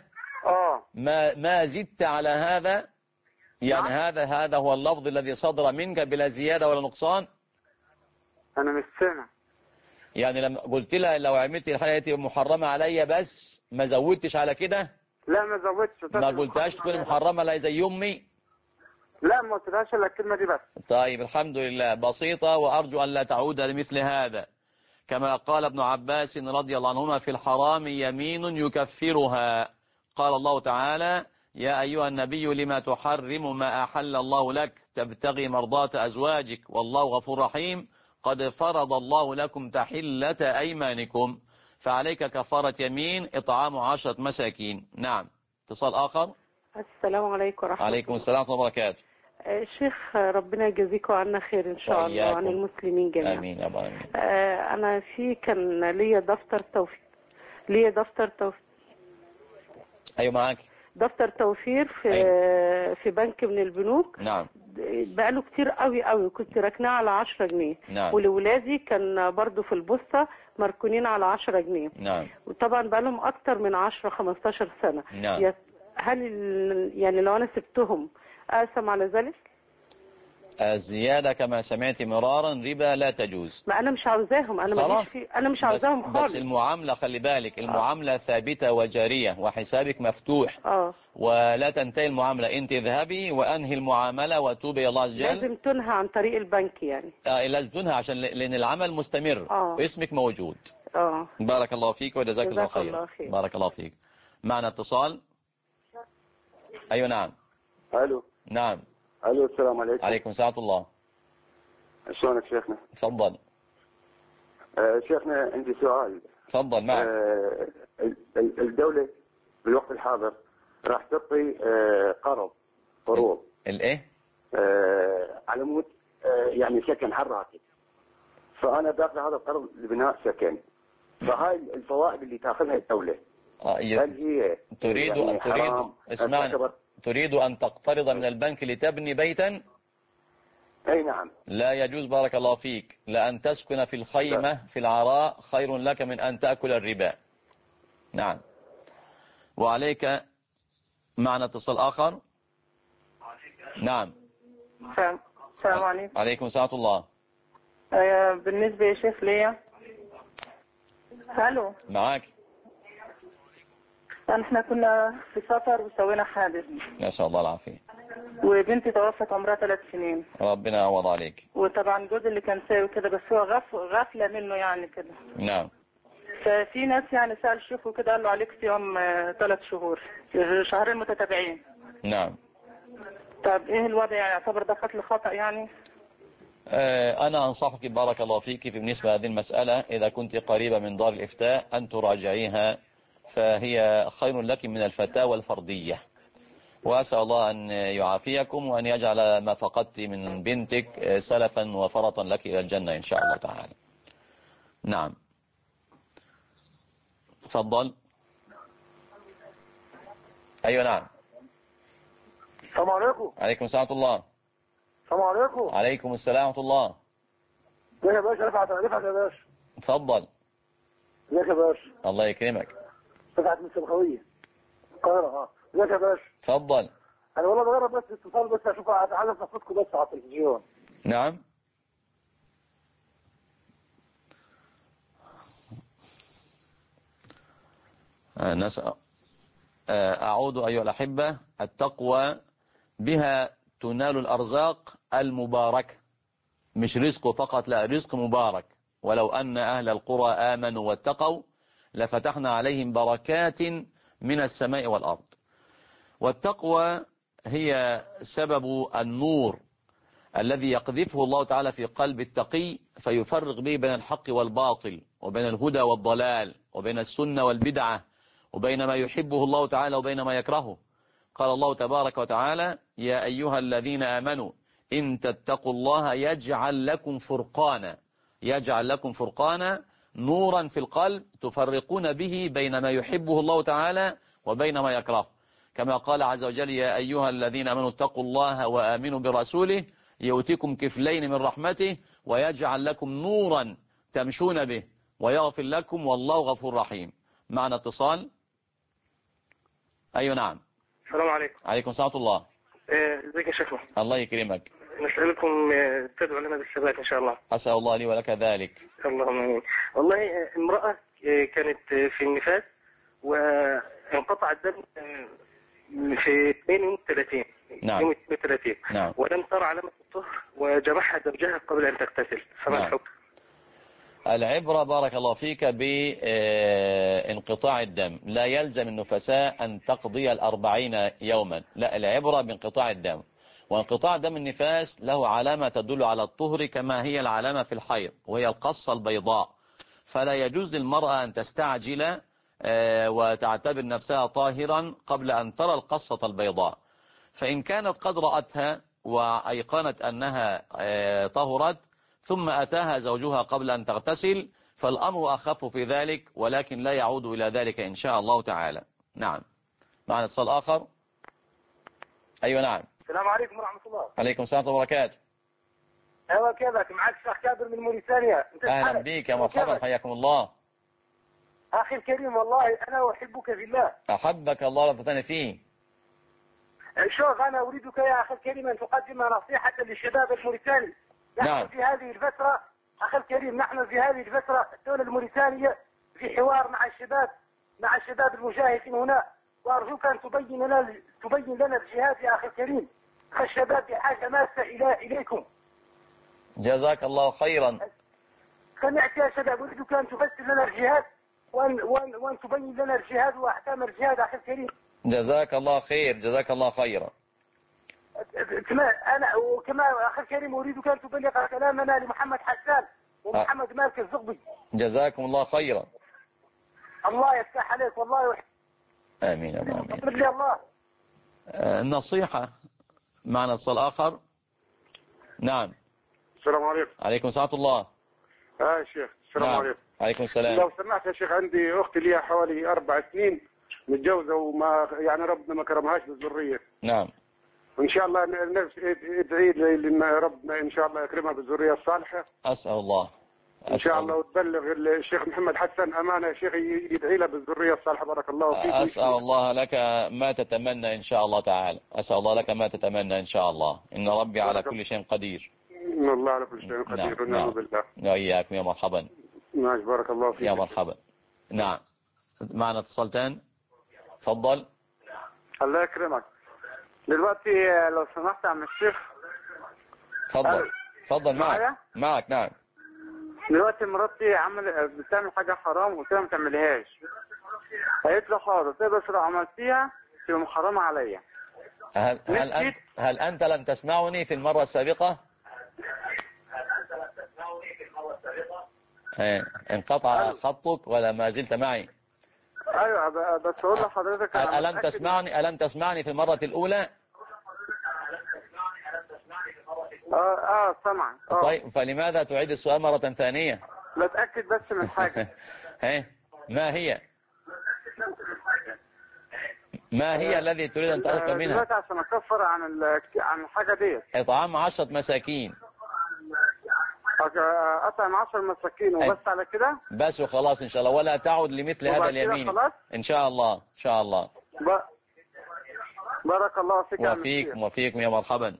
ما زدت على هذا يعني. نعم. هذا هو اللفظ الذي صدر منك بلا زيادة ولا نقصان.
أنا مش سامع.
يعني لما قلت لها لو عملت الحاجة دي محرمة عليا بس ما زودتش على كده؟
لا ما زودتش.
ما قلتهاش تكون محرمة لا زي أمي؟
لا ما قلتلهاش الا الكلمة دي بس.
طيب الحمد لله، بسيطة، وأرجو أن لا تعود لمثل هذا. كما قال ابن عباس رضي الله عنهما: في الحرام يمين يكفرها. قال الله تعالى: يا أيها النبي لما تحرم ما أحل الله لك تبتغي مرضات أزواجك والله غفور رحيم قد فرض الله لكم تحلة أيمانكم فعليك كفارة يمين إطعام 10 مساكين. نعم. اتصال آخر.
السلام عليكم ورحمة الله.
عليكم السلام ورحمة الله وبركاته.
الشيخ ربنا يجزيكم عنا خير إن شاء الله وعن المسلمين جميعا.
آمين يا رب العالمين.
أنا كان ليا دفتر توفير.
أيوة معاك.
دفتر توفير في بنك من البنوك.
نعم.
بقاله كتير قوي كنت راكناه على 10 جنيه.
نعم.
ولولادي كان برضو في البوسطة مركونين على 10 جنيه.
نعم.
وطبعا بقالهم أكتر من 10-15 سنة.
نعم.
هل يعني لو أنا سبتهم أقسم على ذلك؟
الزيادة كما سمعت مرارا ربا لا تجوز.
ما أنا مش عاوزاهم، أنا مش عاوزاهم خالص.
بس المعاملة خلي بالك المعاملة ثابتة وجارية وحسابك مفتوح. ولا تنتهي المعاملة، انت اذهبي وانهي المعاملة وتوبي الى الله عز وجل.
لازم تنهى عن طريق البنك يعني.
لازم تنهى عشان لان العمل مستمر. واسمك موجود. بارك الله فيك وجزاك الله خير. بارك الله فيك. معنا اتصال. ايوه نعم.
الو.
نعم.
الو السلام عليكم.
عليكم السلام الله.
شلونك شيخنا؟
تفضل.
شيخنا عندي سؤال.
تفضل معك.
الدولة بالوقت الحاضر راح تعطي قروض
الايه؟
على مود يعني سكن حراتي. فانا باخذ هذا القرض لبناء سكن. فهاي الفوائد اللي تاخذها الدولة هل هي
تريد أن تقترض من البنك لتبني بيتا؟
أي نعم.
لا يجوز بارك الله فيك، لأن تسكن في الخيمة في العراء خير لك من أن تأكل الربا. نعم. وعليك معنا اتصال آخر. نعم.
السلام عليكم.
عليكم السلام الله.
بالنسبة يا شيخ ليا. الو.
معاك.
احنا كنا في سفر وسوينا حادث.
نسأل الله العافية.
وبنتي توفت عمرها 3 سنين.
ربنا يعوض عليك.
وطبعا جوزي اللي كان ساوي كده، بس هو غفلة منه يعني كده.
نعم.
ففي ناس يعني سأل الشيخ وكده قال له عليك صيام 3 شهور، شهرين متتابعين.
نعم.
طب ايه الوضع يعني؟ يعتبر ده قتل خطأ يعني؟
أنا أنصحك بارك الله فيك في بالنسبة هذه المسألة إذا كنت قريبة من دار الإفتاء أن تراجعيها، فهي خير لك من الفتاوى الفردية. وأسأل الله أن يعافيكم وأن يجعل ما فقدت من بنتك سلفا وفرطا لك إلى الجنة إن شاء الله تعالى. نعم. تفضل. أيوة نعم.
السلام عليكم.
عليكم السلام ورحمة الله.
السلام عليكم.
عليكم السلام ورحمة الله.
ازيك يا باشا؟ رفعت يا باشا.
تفضل.
ازيك يا باشا؟
الله يكرمك.
رفعت من السبخوية القاهرة. ازيك يا باشا؟
تفضل.
انا والله بجرب بس اتصال بس اشوف عايز صوتكم بس على التلفزيون.
نعم. أعود أيها الأحبة. التقوى بها تنال الأرزاق المباركة، مش رزق فقط، لا رزق مبارك. ولو أن أهل القرى آمنوا واتقوا لفتحنا عليهم بركات من السماء والأرض. والتقوى هي سبب النور الذي يقذفه الله تعالى في قلب التقي فيفرق به بين الحق والباطل وبين الهدى والضلال وبين السنة والبدعة وبين ما يحبه الله تعالى وبين ما يكرهه. قال الله تبارك وتعالى: يا أيها الذين آمنوا إن تتقوا الله يجعل لكم فرقانا نورا في القلب تفرقون به بين ما يحبه الله تعالى وبين ما يكرهه. كما قال عز وجل: يا أيها الذين آمنوا اتقوا الله وآمنوا برسوله يؤتكم كفلين من رحمته ويجعل لكم نورا تمشون به ويغفر لكم والله غفور رحيم. معنا اتصال. أيوة نعم.
السلام عليكم.
عليكم السلام الله.
ازيك يا شيخنا؟
الله يكرمك.
نسألكم تدعو لنا بالثبات إن شاء الله.
أسأل الله لي ولك ذلك.
اللهم آمين. والله امرأة كانت في النفاس وانقطع الدم في 32.
نعم.
يوم 32.
نعم.
ولم ترى علامة الطهر وجرحها زوجها قبل أن تغتسل، فما الحكم؟
العبرة بارك الله فيك بانقطاع الدم، لا يلزم النفساء أن تقضي 40 يوما، لا، العبرة بانقطاع الدم. وانقطاع دم النفاس له علامة تدل على الطهر كما هي العلامة في الحيض، وهي القصة البيضاء. فلا يجوز للمرأة أن تستعجل وتعتبر نفسها طاهرا قبل أن ترى القصة البيضاء. فإن كانت قد رأتها وأيقنت أنها طهرت ثم أتاها زوجها قبل أن تغتسل فالأمر أخف في ذلك، ولكن لا يعود إلى ذلك إن شاء الله تعالى. نعم. معنا اتصال آخر. أيوة نعم.
السلام عليكم ورحمة الله.
عليكم السلام وبركاته.
أيوة كيفك؟ معك الشيخ كابر من موريتانيا.
أهلا بك يا مرحبا، حياكم الله.
أخي الكريم والله أنا أحبك في الله.
أحبك الله ربطني فيه.
شوف أنا أريدك يا أخي الكريم أن تقدم نصيحة للشباب الموريتاني. نحن في هذه الفترة أخي الكريم، نحن في هذه الفترة الدولة الموريتانية في حوار مع الشباب المجاهدين هنا، وأرجوك أن تبين لنا الجهاد يا أخي الكريم. الشباب بحاجة ماسة إليكم.
جزاك الله خيرا.
سمعت يا شباب، أريدك أن تفسر لنا الجهاد وأن تبين لنا الجهاد وأحكام الجهاد أخي الكريم.
جزاك الله خير، جزاك الله خيرا.
وكما أخي الكريم أريدك أن تبلغ كلامنا لمحمد حسان ومحمد مالك الزغبي.
جزاكم الله خيرا.
الله يفتح عليك والله يحب.
آمين آمين.
الله.
النصيحة. معنا اتصال آخر. نعم.
السلام عليكم.
عليكم السلام ورحمة الله.
يا شيخ السلام
نعم.
عليكم.
عليكم السلام.
لو سمحت يا شيخ، عندي أختي ليها حوالي 4 سنين متجوزة وما يعني ربنا ما كرمهاش بالذرية.
نعم.
وإن شاء الله ادعي لي إن ربنا إن شاء الله يكرمها بالذرية الصالحة.
أسأل الله.
إن شاء الله، وتبلغ الشيخ محمد حسن أمانة يا شيخ يدعي له بالذرية الصالحة. بارك الله فيك.
أسأل الله لك ما تتمنى إن شاء الله تعالى. أسأل الله لك ما تتمنى إن شاء الله. إن ربي على كل شيء قدير.
إن الله على كل شيء قدير. ونعم بالله.
وإياكم يا مرحبا.
ماشي، بارك الله فيك
يا مرحبا. نعم. معنا اتصالتان. تفضل.
الله يكرمك. دلوقتي لو سمحت يا عم الشيخ.
تفضل. تفضل معك. نعم.
دلوقتي مراتي بتعمل حاجة حرام وقلت لها ما تعملهاش. قالت لي حاضر، بس لو عملتيها تبقى محرمة عليا.
هل أنت لم تسمعني في المرة السابقة؟ انقطع خطك ولا ما زلت معي؟
ايوه بس اقول لحضرتك
ألم تسمعني في المرة الأولى؟
سمعا.
طيب فلماذا تعيد السؤال مرة ثانية؟
بتأكد بس من حاجة.
ما هي الذي تريد أن تأكد منها؟
دلوقتي عشان أكفر عن الحاجة ديت.
إطعام 10 مساكين.
أطعم 10 مساكين وبس على كده؟
بس وخلاص إن شاء الله، ولا تعود لمثل هذا اليمين إن شاء الله. إن شاء الله.
بارك الله فيك.
وفيكم يا مرحبا.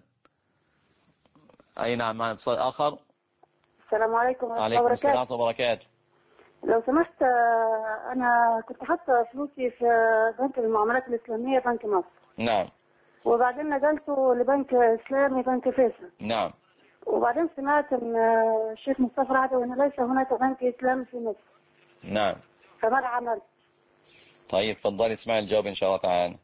أي نعم. معنا اتصال آخر.
السلام عليكم ورحمة الله
وبركاته. عليكم السلام وبركاته.
لو سمحت، أنا كنت حاطة فلوسي في بنك المعاملات الإسلامية بنك مصر.
نعم.
وبعدين نقلته لبنك إسلامي بنك فيصل.
نعم.
وبعدين سمعت من الشيخ مصطفى العدوي أن ليس هناك بنك إسلامي في مصر.
نعم.
فماذا عملت؟
طيب تفضلي اسمعي الجواب إن شاء الله تعالى.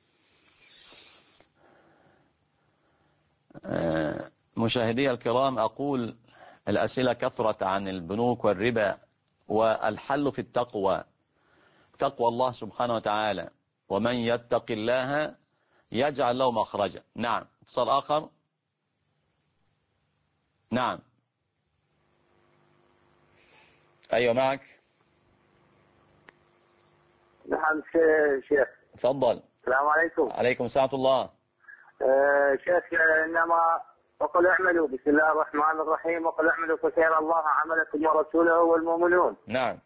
مشاهدي الكرام، أقول الأسئلة كثرت عن البنوك والربا، والحل في التقوى، تقوى الله سبحانه وتعالى، ومن يتق الله يجعل له مخرجا. نعم. اتصال آخر. نعم. أيوة معك.
نعم شيخ.
تفضل.
السلام عليكم.
عليكم السلام ورحمة الله.
شيخ، إنما وقل اعملوا بسم الله الرحمن الرحيم وقل اعملوا فسيرى الله عملكم ورسوله والمؤمنون.
نعم.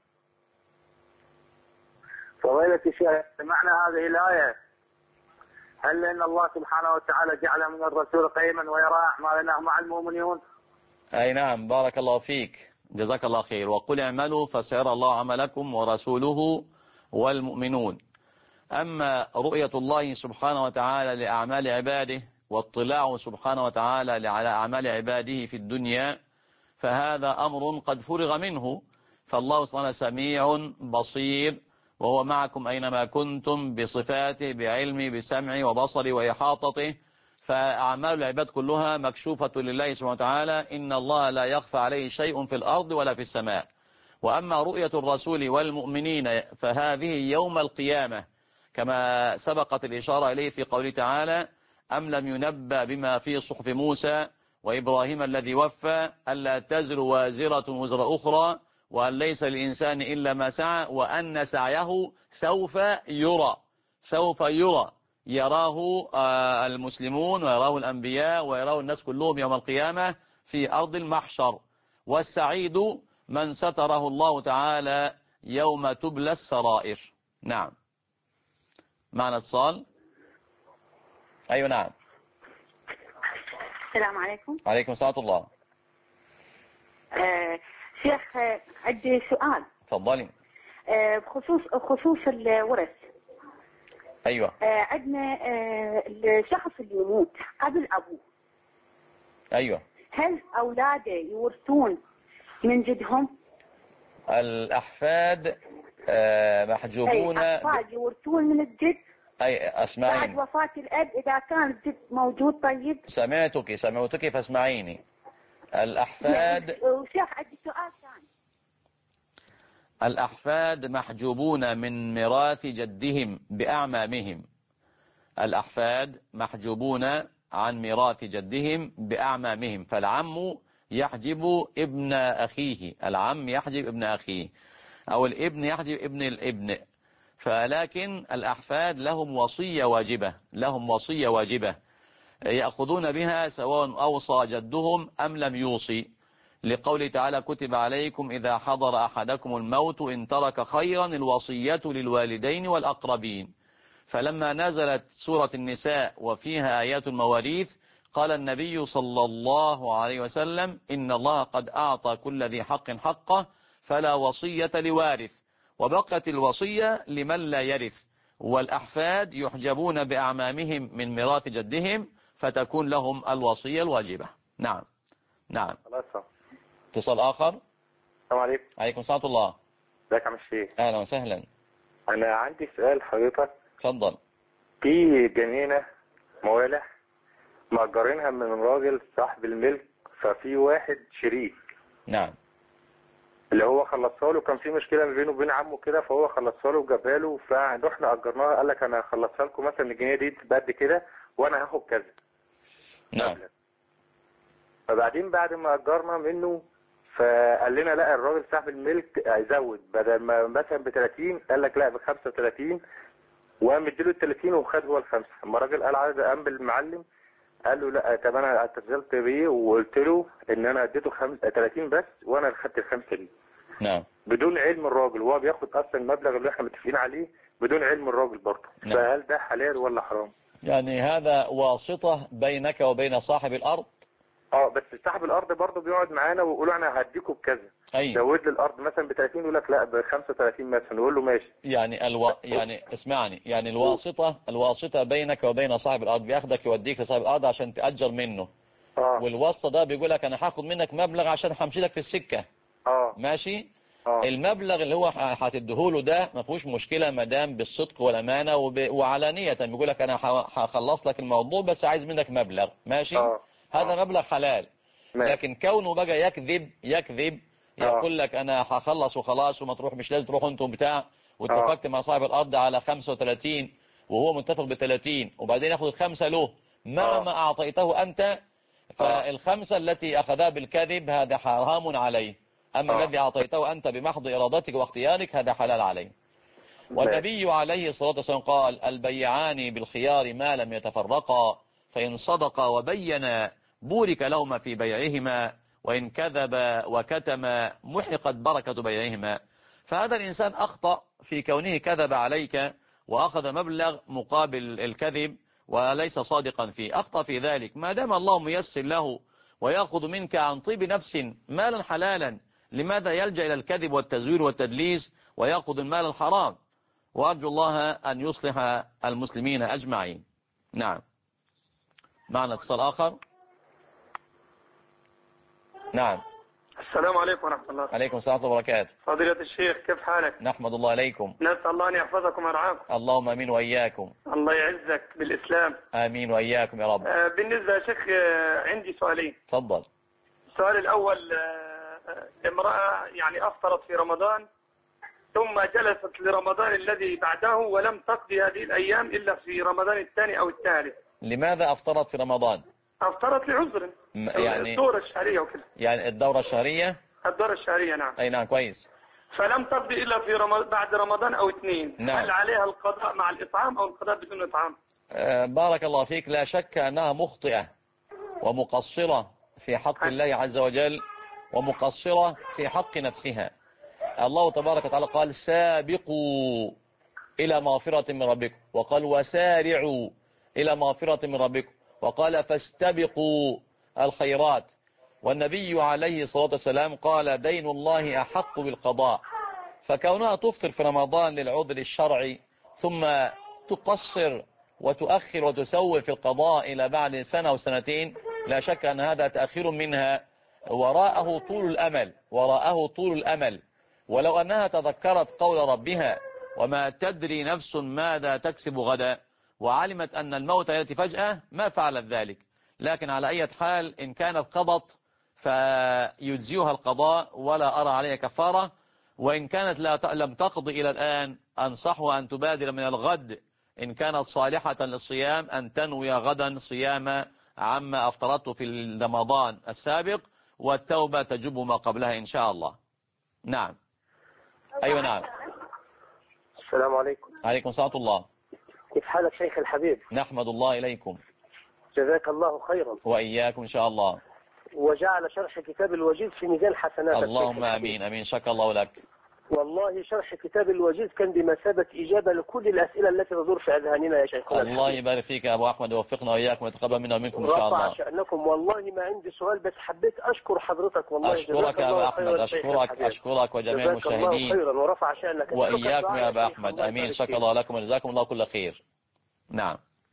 فضيلة الشيخ، معنى هذه الآية هل إن الله سبحانه وتعالى جعل من الرسول قيما ويرى أعمالنا مع المؤمنون؟
أي نعم. بارك الله فيك. جزاك الله خير. وقل اعملوا فسيرى الله عملكم ورسوله والمؤمنون. أما رؤية الله سبحانه وتعالى لأعمال عباده واطلاعه سبحانه وتعالى على أعمال عباده في الدنيا، فهذا أمر قد فرغ منه، فالله سبحانه سميع بصير، وهو معكم أينما كنتم بصفاته بعلمه بسمعه وبصره وإحاطته. فأعمال العباد كلها مكشوفة لله سبحانه وتعالى، إن الله لا يخفى عليه شيء في الأرض ولا في السماء. وأما رؤية الرسول والمؤمنين فهذه يوم القيامة، كما سبقت الإشارة إليه في قوله تعالى: أم لم ينبأ بما في صحف موسى وإبراهيم الذي وفى ألا تزر وازرة وزر أخرى وأن ليس للإنسان إلا ما سعى وأن سعيه سوف يرى. سوف يرى، يراه المسلمون ويراه الأنبياء ويراه الناس كلهم يوم القيامة في أرض المحشر. والسعيد من ستره الله تعالى يوم تبلى السرائر. نعم. معنا اتصال. أيوة نعم.
السلام عليكم.
عليكم السلام ورحمة الله.
شيخ عندي سؤال.
تفضلي.
بخصوص الورث.
أيوة.
عندنا الشخص اللي يموت قبل أبوه.
أيوة.
هل أولاده يورثون من جدهم؟
الأحفاد محجوبون.
الأحفاد يورثون من الجد.
أي أسمعيني.
بعد وفاة الأب إذا كان الجد موجود. طيب
سمعتك فاسمعيني. الأحفاد.
وشيخ عندي سؤال ثاني.
الأحفاد محجوبون من ميراث جدهم بأعمامهم. الأحفاد محجوبون عن ميراث جدهم بأعمامهم، فالعم يحجب ابن أخيه، العم يحجب ابن أخيه، أو الابن يحجب ابن الابن. فلكن الأحفاد لهم وصية واجبة يأخذون بها سواء أوصى جدهم أم لم يوصي، لقوله تعالى: كتب عليكم إذا حضر أحدكم الموت إن ترك خيرا الوصية للوالدين والأقربين. فلما نزلت سورة النساء وفيها آيات المواريث قال النبي صلى الله عليه وسلم: إن الله قد أعطى كل ذي حق حقه فلا وصية لوارث، وبقت الوصية لمن لا يرث. والأحفاد يحجبون بأعمامهم من ميراث جدهم فتكون لهم الوصية الواجبة. نعم. نعم. اتصال آخر.
السلام عليكم.
عليكم السلام ورحمة الله.
ازيك يا عم الشيخ؟
أهلا وسهلا.
أنا عندي سؤال حضرتك.
اتفضل.
في جنينة موالح مأجرينها من راجل صاحب الملك، ففي واحد شريك.
نعم.
اللي هو خلصها له، كان في مشكلة ما بينه وبين عمه كده، فهو خلصها له وجابها له، فاحنا أجرناها. قال لك أنا هخلصها لكم مثلا الجنينة دي بقد كده وأنا هاخد كذا.
نعم.
فبعدين بعد ما أجرنا منه فقال لنا لا، الراجل صاحب الملك هيزود، بدل ما مثلا ب 30 قال لك لا ب 35، وقام مديله ال 30 وخد هو الخمسه. اما الراجل قال عايز قام بالمعلم قال له لا، طب انا اتصلت بيه وقلت له ان انا اديته 30 بس وانا اللي خدت الخمسه دي.
نعم.
بدون علم الراجل، وهو بياخد اصلا المبلغ اللي احنا متفقين عليه بدون علم الراجل برضه.
نعم.
فهل ده حلال ولا حرام؟
يعني هذا واسطة بينك وبين صاحب الأرض.
بس صاحب الارض برضه بيقعد معانا ويقول انا هديكم بكذا.
أيوة.
زود لي الارض مثلا ب 30 يقول لك لا ب 35 مثلا، نقول له ماشي.
يعني اسمعني، يعني الواسطة بينك وبين صاحب الارض، بياخدك يوديك لصاحب الارض عشان تأجر منه. والواسطة ده بيقول لك انا هاخد منك مبلغ عشان همشي لك في السكة. ماشي. المبلغ اللي هو هتديهوله ده ما فيهوش مشكلة ما دام بالصدق والامانة وعلانية. بيقول لك انا هخلص لك الموضوع بس عايز منك مبلغ. ماشي. هذا مبلغ حلال. لكن كونه بقى يكذب يقول لك انا هخلص وخلاص وما تروح، مش لازم تروحوا انتم بتاع، واتفقت مع صاحب الارض على 35 وهو متفق ب 30، وبعدين ياخد الخمسه له مع ما اعطيته انت. فالخمسه التي اخذها بالكذب هذا حرام عليه، اما الذي اعطيته انت بمحض ارادتك واختيارك هذا حلال عليه. والنبي عليه الصلاه والسلام قال: البيعان بالخيار ما لم يتفرقا، فإن صدقا وبينا بورك لهما في بيعهما، وإن كذب وكتم محقت بركة بيعهما. فهذا الإنسان أخطأ في كونه كذب عليك وأخذ مبلغ مقابل الكذب وليس صادقا فيه، أخطأ في ذلك. ما دام الله ميسر له ويأخذ منك عن طيب نفس مالا حلالا، لماذا يلجأ إلى الكذب والتزوير والتدليس ويأخذ المال الحرام؟ وأرجو الله أن يصلح المسلمين أجمعين. نعم. معنا اتصال آخر. نعم.
السلام عليكم ورحمة الله.
عليكم السلام وبركاته.
فضيلة الشيخ كيف حالك؟
نحمد الله عليكم.
نسأل الله أن يحفظكم ويرعاكم.
اللهم امين واياكم.
الله يعزك بالإسلام.
امين واياكم يا رب.
بالنسبة يا شيخ عندي سؤالين.
تفضل.
السؤال الأول، امرأة يعني أفطرت في رمضان ثم جلست لرمضان الذي بعده ولم تقضي هذه الأيام إلا في رمضان الثاني أو الثالث.
لماذا أفطرت في رمضان؟
أفطرت لعذر،
يعني
الدورة الشهرية وكذا.
يعني الدورة الشهرية؟
الدورة الشهرية نعم.
أي نعم كويس.
فلم تقضي إلا في بعد رمضان أو اثنين.
نعم.
هل عليها القضاء مع الإطعام أو القضاء بدون إطعام؟
بارك الله فيك. لا شك أنها مخطئة ومقصرة في حق الله عز وجل ومقصرة في حق نفسها. الله تبارك وتعالى قال سابقوا إلى مغفرة من ربكم، وقال وسارعوا إلى مغفرة من ربكم، وقال فاستبقوا الخيرات. والنبي عليه الصلاة والسلام قال دين الله أحق بالقضاء. فكونها تفطر في رمضان للعذر الشرعي ثم تقصر وتؤخر وتسوي في القضاء إلى بعد سنة وسنتين، لا شك أن هذا تأخير منها وراءه طول الأمل. ولو أنها تذكرت قول ربها وما تدري نفس ماذا تكسب غدا، وعلمت أن الموت يأتي فجأة، ما فعلت ذلك. لكن على أي حال إن كانت قضت فيجزيها القضاء ولا أرى عليها كفارة، وإن كانت لم تقضي إلى الآن أنصحها أن تبادر من الغد إن كانت صالحة للصيام أن تنوي غدا صيام عما أفطرته في رمضان السابق، والتوبة تجب ما قبلها إن شاء الله. نعم. أيوة نعم.
السلام عليكم.
عليكم السلام الله.
كيف حالك شيخ الحبيب؟
نحمد الله إليكم.
جزاك الله خيرا.
وإياكم إن شاء الله.
وجعل شرح كتاب الوجيز في ميزان حسناتك.
اللهم آمين آمين. شكر الله لك.
والله شرح كتاب الوجيز كان بمثابة إجابة لكل الأسئلة التي تدور في أذهاننا يا شيخنا.
الله يبارك فيك يا أبو أحمد، ووفقنا وإياكم ويتقبل منا ومنكم إن شاء الله.
رفع شأنكم. والله ما عندي سؤال بس حبيت أشكر حضرتك. والله
أشكرك يا أبو أحمد. أشكرك وجميع المشاهدين.
جزاك الله خيرا ورفع شأنك.
وإياكم يا أبو أحمد. أمين. شكر الله لكم وجزاكم الله كل خير. نعم.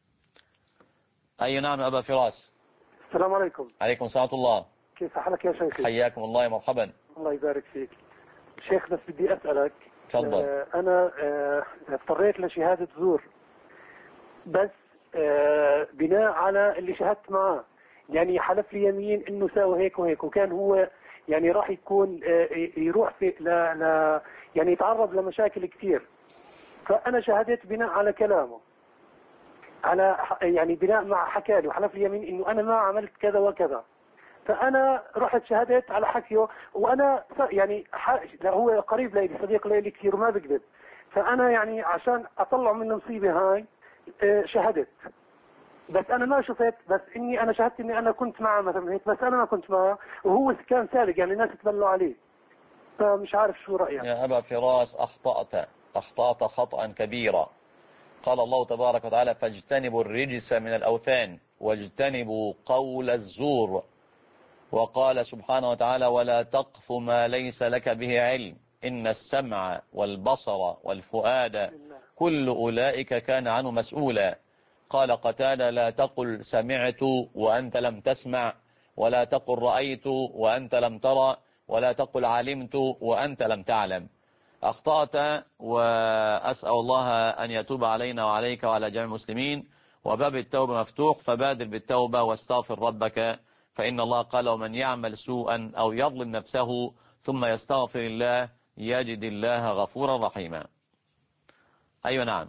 أي نعم يا أبا فراس.
السلام عليكم.
عليكم السلام الله.
كيف حالك يا شيخ؟
حياكم الله مرحبا.
الله يبارك فيك شيخ. بس بدي أسألك.
تفضل.
أنا اضطريت لشهادة زور، بس بناء على اللي شهدت معاه، يعني حلف لي يمين إنه ساوي هيك وهيك، وكان هو يعني راح يكون يروح في لا يعني يتعرض لمشاكل كثير. فأنا شهدت بناء على كلامه، على يعني بناء مع حكالي وحلف لي يمين إنه أنا ما عملت كذا وكذا. فأنا رحت شهدت على حكيه، وأنا يعني هو قريب لي، صديق لي كثير وما بكذب. فأنا يعني عشان أطلع من المصيبة هاي شهدت، بس أنا ما شفت، بس إني أنا شهدت إني أنا كنت معه مثلا هيك، بس أنا ما كنت معه وهو كان سالك، يعني الناس تبلوا عليه. فمش عارف شو رأيك.
يا أبا فراس أخطأت خطأ كبيرا. قال الله تبارك وتعالى فاجتنبوا الرجس من الأوثان واجتنبوا قول الزور. وقال سبحانه وتعالى ولا تقف ما ليس لك به علم إن السمع والبصر والفؤاد كل أولئك كان عنه مسؤولا. قال قتادة لا تقل سمعت وأنت لم تسمع، ولا تقل رأيت وأنت لم ترى، ولا تقل علمت وأنت لم تعلم. أخطأت، وأسأل الله أن يتوب علينا وعليك وعلى جميع المسلمين، وباب التوبة مفتوح، فبادر بالتوبة واستغفر ربك، فإن الله قال ومن يعمل سوءا أو يظلم نفسه ثم يستغفر الله يجد الله غفورا رحيما. أيوة نعم.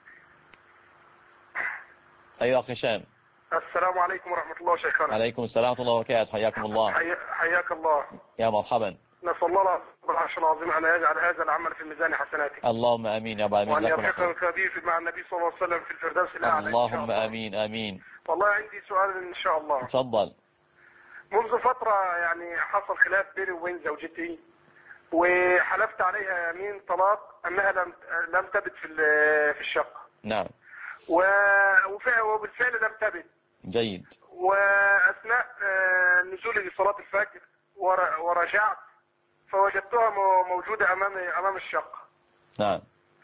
أيوة أخي هشام.
السلام عليكم ورحمة الله شيخنا.
عليكم السلام ورحمة الله وبركاته. حياكم الله.
حياك الله.
يا مرحبا.
نسأل الله بالعرش العظيم أن يجعل هذا العمل في ميزان حسناتك.
اللهم آمين يا أبا أمين.
وأن يرفقنا الخبير مع النبي صلى الله عليه وسلم في الفردوس الأعلى.
اللهم آمين آمين.
والله عندي سؤال إن شاء الله.
تفضل.
منذ فترة يعني حصل خلاف بيني وبين زوجتي، وحلفت عليها يمين طلاق أنها لم تبت في الشقة.
نعم.
وبالفعل لم تبت.
جيد.
وأثناء نزولي لصلاة الفجر ورجعت فوجدتها موجودة أمام الشقة.
نعم.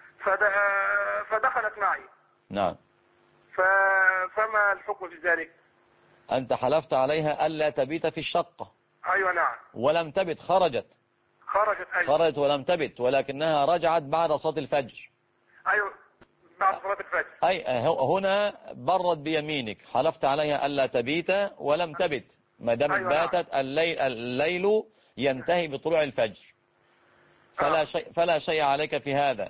فدخلت معي.
نعم.
فما الحكم في ذلك؟
أنت حلفت عليها ألا تبيت في الشقة.
ايوه نعم.
ولم تبت، خرجت
أيوة.
خرجت ولم تبت، ولكنها رجعت بعد صلاة الفجر.
ايوه بعد صلاة الفجر.
أي هنا برت بيمينك، حلفت عليها ألا تبيت ولم تبت، ما دامت
أيوة
باتت.
نعم.
الليل ينتهي بطلوع الفجر، فلا شيء عليك في هذا.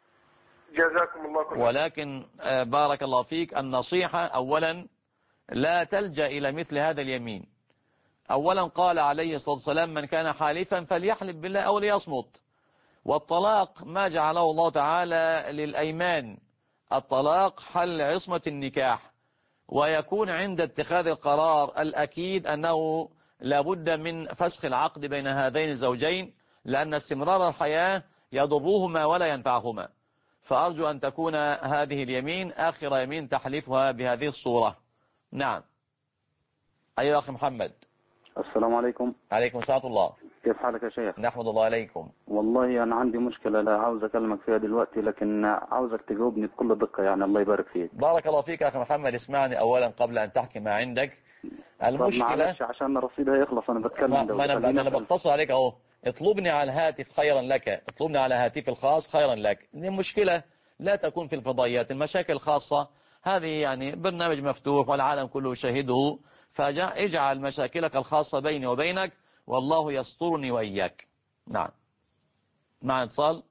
جزاكم الله كل خير.
ولكن بارك الله فيك، النصيحة أولا لا تلجأ إلى مثل هذا اليمين. أولا قال عليه الصلاة والسلام: من كان حالفا فليحلف بالله أو ليصمت. والطلاق ما جعله الله تعالى للأيمان، الطلاق حل عصمة النكاح، ويكون عند اتخاذ القرار الأكيد أنه لابد من فسخ العقد بين هذين الزوجين، لأن استمرار الحياة يضرهما ولا ينفعهما. فأرجو أن تكون هذه اليمين آخر يمين تحلفها بهذه الصورة. نعم. أيها أخي محمد.
السلام عليكم.
عليكم السلام الله.
كيف حالك يا شيخ؟
نحمد الله عليكم.
والله أنا عندي مشكلة لا عاوز أكلمك فيها دلوقتي، لكن عاوزك تجاوبني بكل دقة يعني. الله يبارك فيك.
بارك الله فيك يا أخي محمد. اسمعني أولا قبل أن تحكي ما عندك. المشكلة
معلش عشان رصيدها يخلص أنا بتكلم.
ما أنا بقتصر عليك أهو. اطلبني على الهاتف خيرا لك، اطلبني على هاتف الخاص خيرا لك. المشكلة لا تكون في الفضائيات، المشاكل الخاصة هذه يعني برنامج مفتوح والعالم كله يشاهده، فاجعل مشاكلك الخاصة بيني وبينك، والله يسترني وإياك. نعم. مع اتصال.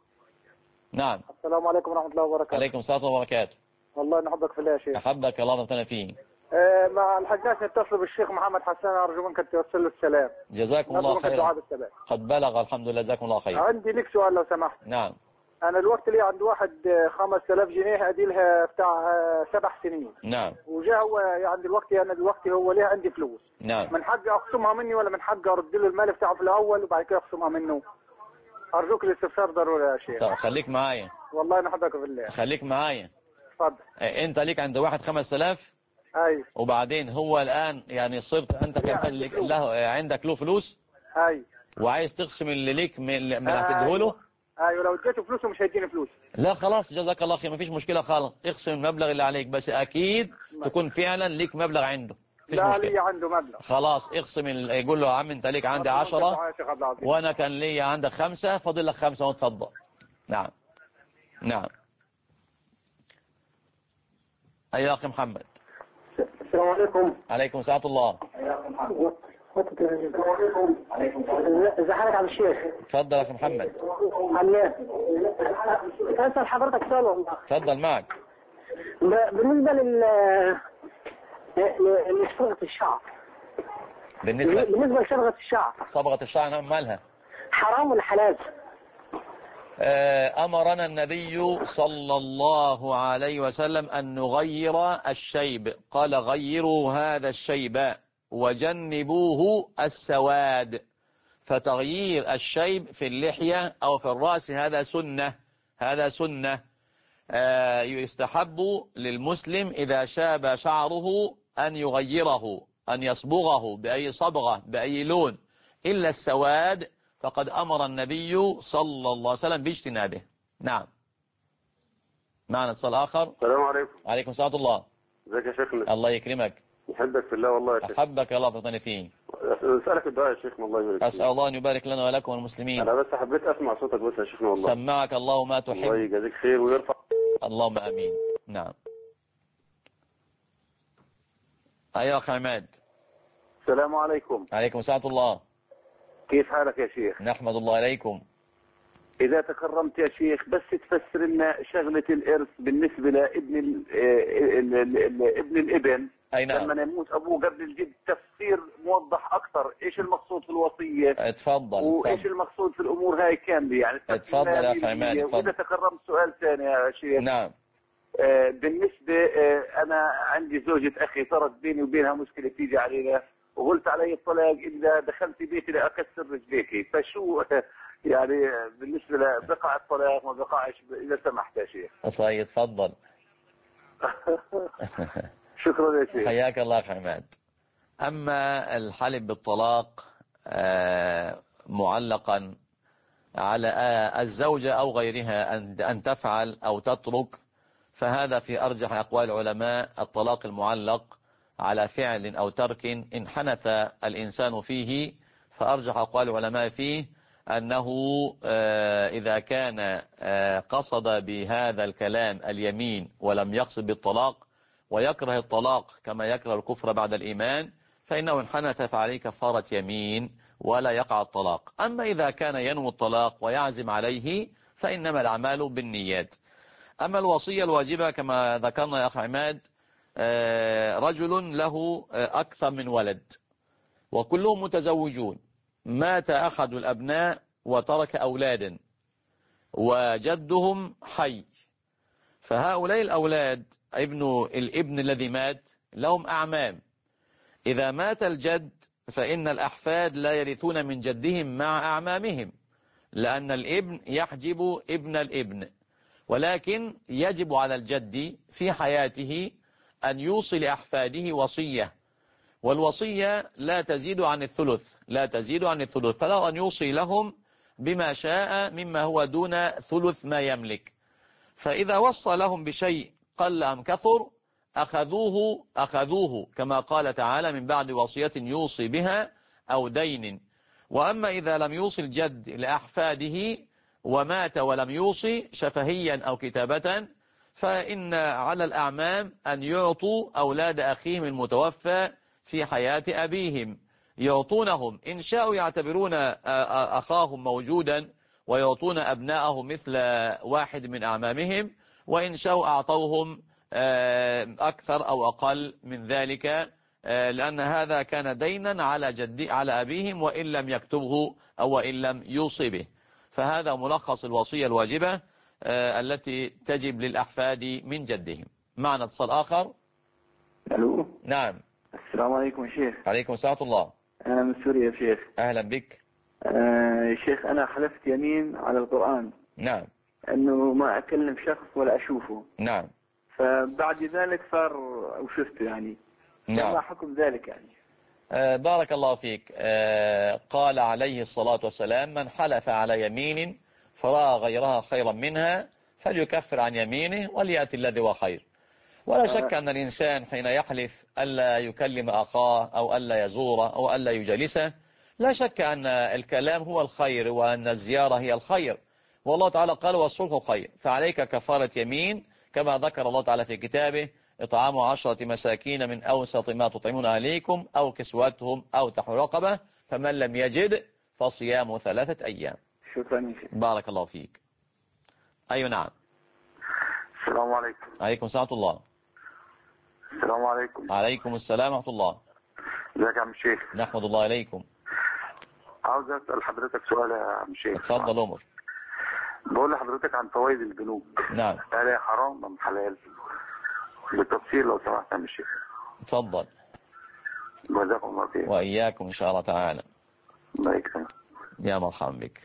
نعم.
السلام عليكم ورحمة الله وبركاته.
عليكم السلام وبركاته.
والله نحبك في الله يا شيخ.
أحبك الله نبتنا فيه.
مع الحجاج نتصل بالشيخ محمد حسان، أرجو منك توصل له السلام.
جزاكم الله خيرا. قد بلغ الحمد لله. جزاكم الله خير.
عندي لك سؤال لو سمحت.
نعم.
أنا الوقت اللي عند واحد 5000 جنيه أدي لها بتاع 7 سنين.
نعم.
وجاء هو عند الوقت، أنا دلوقتي هو ليه عندي فلوس.
نعم.
من حقي أخصمها مني ولا من حقي أرد له المال بتاعه في الأول وبعد كده أخصمها منه؟ أرجوك الاستفسار ضروري يا شيخ.
طب خليك معايا.
والله نحبك في الله.
خليك معايا.
اتفضل.
أنت ليك عند واحد 5000.
أي.
وبعدين هو الآن يعني صرت أنت كمان له عندك له فلوس.
أي.
وعايز تقسم اللي ليك من اللي هتديه له.
ايوه لو اديته فلوسه مش هيديني فلوس.
لا خلاص جزاك الله خير، مفيش مشكلة خالص. اقسم المبلغ اللي عليك، بس أكيد تكون فعلا ليك مبلغ عنده.
لا لي عنده مبلغ.
خلاص اقسم يقول له يا عم انت ليك عندي 10 وانا كان لي عندك 5، فاضل لك 5 وتفضل. نعم. نعم. أيها أخي محمد.
السلام عليكم.
عليكم السلام الله.
ازي حالك يا عم الشيخ؟
اتفضل يا أخي محمد.
عمي اسال حضرتك سؤال والله.
اتفضل معك.
بالنسبه لصبغه الشعر. بالنسبه لصبغه الشعر.
صبغه الشعر مالها؟
حرام ولا حلال؟
أمرنا النبي صلى الله عليه وسلم أن نغير الشيب، قال غيروا هذا الشيب وجنبوه السواد. فتغيير الشيب في اللحية أو في الرأس هذا سنة، هذا سنة. يستحب للمسلم إذا شاب شعره أن يغيره، أن يصبغه بأي صبغة بأي لون، إلا السواد فقد أمر النبي صلى الله عليه وسلم باجتنابه. نعم. معنا اتصال آخر.
السلام عليكم.
عليكم السلام الله.
ازيك يا شيخنا؟
الله يكرمك.
نحبك في الله والله يا شيخ.
أحبك الله تطني فيه.
أسألك الدعاء يا شيخنا. الله يبارك فيك.
أسأل الله أن يبارك لنا ولكم والمسلمين.
أنا بس حبيت أسمع صوتك بس يا شيخنا والله.
سمعك الله ما تحب.
الله يجازيك خير ويرفع.
اللهم آمين. نعم. أيها أخي عماد.
السلام عليكم.
عليكم السلام الله.
كيف حالك يا شيخ؟
نحمد الله عليكم.
إذا تكرمت يا شيخ بس تفسر لنا شغلة الإرث بالنسبة لابن ابن الابن.
أي نعم.
لما يموت أبوه قبل الجد تفسير موضح أكثر إيش المقصود في الوصية.
اتفضل.
وإيش المقصود في الأمور هاي كاملة يعني.
اتفضل يا أخي عماد.
وإذا تكرمت سؤال ثاني يا شيخ.
نعم.
بالنسبة أنا عندي زوجة أخي صارت بيني وبينها مشكلة تيجي علينا وقلت علي الطلاق إذا دخلت بيتي لأكسر رجليكي، فشو يعني بالنسبة لبقع الطلاق ما بقعش إذا سمحت يا شيخ.
طيب تفضل.
شكرا يا شيخ.
حياك الله يا حماد. أما الحلف بالطلاق معلقا على الزوجة أو غيرها أن تفعل أو تترك، فهذا في أرجح أقوال العلماء الطلاق المعلق على فعل أو ترك إن حنث الإنسان فيه، فأرجح أقوال العلماء فيه أنه إذا كان قصد بهذا الكلام اليمين ولم يقصد بالطلاق ويكره الطلاق كما يكره الكفر بعد الإيمان، فإنه إن حنث فعليه كفارة يمين ولا يقع الطلاق. أما إذا كان ينوي الطلاق ويعزم عليه فإنما الأعمال بالنيات. أما الوصية الواجبة كما ذكرنا يا أخ عماد، رجل له أكثر من ولد وكلهم متزوجون، مات أحد الأبناء وترك أولادا وجدهم حي، فهؤلاء الأولاد الابن الذي مات لهم أعمام. إذا مات الجد فإن الأحفاد لا يرثون من جدهم مع أعمامهم، لأن الابن يحجب ابن الابن، ولكن يجب على الجد في حياته أن يوصي لأحفاده وصية، والوصية لا تزيد عن الثلث، فله أن يوصي لهم بما شاء مما هو دون ثلث ما يملك. فإذا وصى لهم بشيء قل أم كثر أخذوه كما قال تعالى من بعد وصية يوصي بها أو دين. وأما إذا لم يوصي الجد لأحفاده ومات ولم يوصي شفهيا أو كتابة، فإن على الأعمام أن يعطوا أولاد أخيهم المتوفى في حياة أبيهم، يعطونهم إن شاءوا يعتبرون أخاهم موجودا ويعطون أبناءهم مثل واحد من أعمامهم، وإن شاءوا أعطوهم أكثر أو أقل من ذلك، لأن هذا كان دينا على أبيهم وإن لم يكتبه أو إن لم يوصي به. فهذا ملخص الوصية الواجبة التي تجب للأحفاد من جدهم. معنا اتصال آخر.
ألو.
نعم.
السلام عليكم يا شيخ.
عليكم السلام الله.
أنا من سوريا يا شيخ.
أهلا بك.
يا شيخ أنا حلفت يمين على القرآن.
نعم.
أنه ما أكلم شخص ولا أشوفه.
نعم.
فبعد ذلك صار وشفته يعني.
نعم.
ما حكم ذلك يعني؟
بارك الله فيك. قال عليه الصلاة والسلام: من حلف على يمين فرأى غيرها خيرا منها فليكفر عن يمينه وليأتي الذي هو خير. ولا شك أن الإنسان حين يحلف ألا يكلم أخاه أو ألا يزوره أو ألا يجلسه، لا شك أن الكلام هو الخير وأن الزيارة هي الخير، والله تعالى قال والصلح خير. فعليك كفارة يمين كما ذكر الله تعالى في كتابه: إطعام 10 مساكين من أوسط ما تطعمون أهليكم أو كسوتهم أو تحرير رقبة، فمن لم يجد فصيام 3 أيام.
شكرا.
بارك الله فيك. أيوة نعم.
السلام عليكم.
عليكم السلام ورحمة الله.
السلام عليكم.
عليكم السلام ورحمة الله.
ازيك يا عم الشيخ؟
نحمد الله إليكم.
عاوز أسأل حضرتك سؤال يا عم الشيخ.
اتفضل عمر.
بقول لحضرتك عن فوائد البنوك.
نعم.
هل هي حرام أم حلال؟ بالتفصيل لو سمحت يا عم الشيخ.
اتفضل.
جزاكم الله خير.
وإياكم إن شاء الله تعالى.
الله يكرمك.
يا مرحبا بك.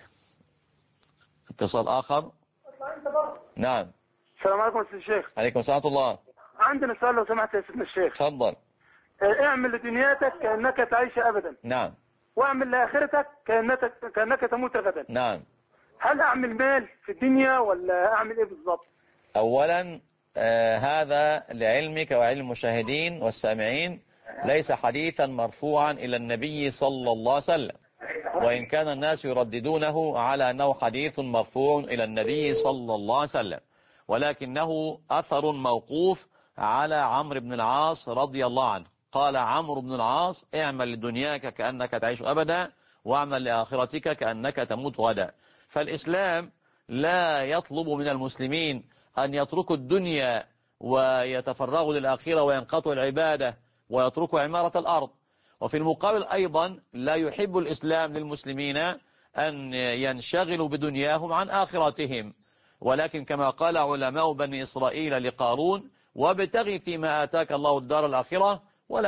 اتصال آخر. نعم.
السلام عليكم يا الشيخ.
عليكم السلام ورحمة الله.
عندنا سؤال لو سمحت يا سيدنا الشيخ.
تفضل.
اعمل لدنياك كأنك تعيش أبدا.
نعم.
واعمل لآخرتك كأنك تموت غدا.
نعم.
هل أعمل مال في الدنيا ولا أعمل إيه بالضبط؟
أولا هذا لعلمك وعلم المشاهدين والسامعين ليس حديثا مرفوعا إلى النبي صلى الله عليه وسلم، وإن كان الناس يرددونه على أنه حديث مرفوع إلى النبي صلى الله عليه وسلم، ولكنه أثر موقوف على عمرو بن العاص رضي الله عنه. قال عمرو بن العاص: اعمل لدنياك كأنك تعيش أبدا واعمل لآخرتك كأنك تموت غدا. فالإسلام لا يطلب من المسلمين أن يتركوا الدنيا ويتفرغوا للآخرة وينقطعوا العبادة ويتركوا عمارة الأرض. وفي المقابل أيضا لا يحب الإسلام للمسلمين أن ينشغلوا بدنياهم عن آخرتهم، ولكن كما قال علماء بني إسرائيل لقارون: وابتغي فيما آتاك الله الدار الآخرة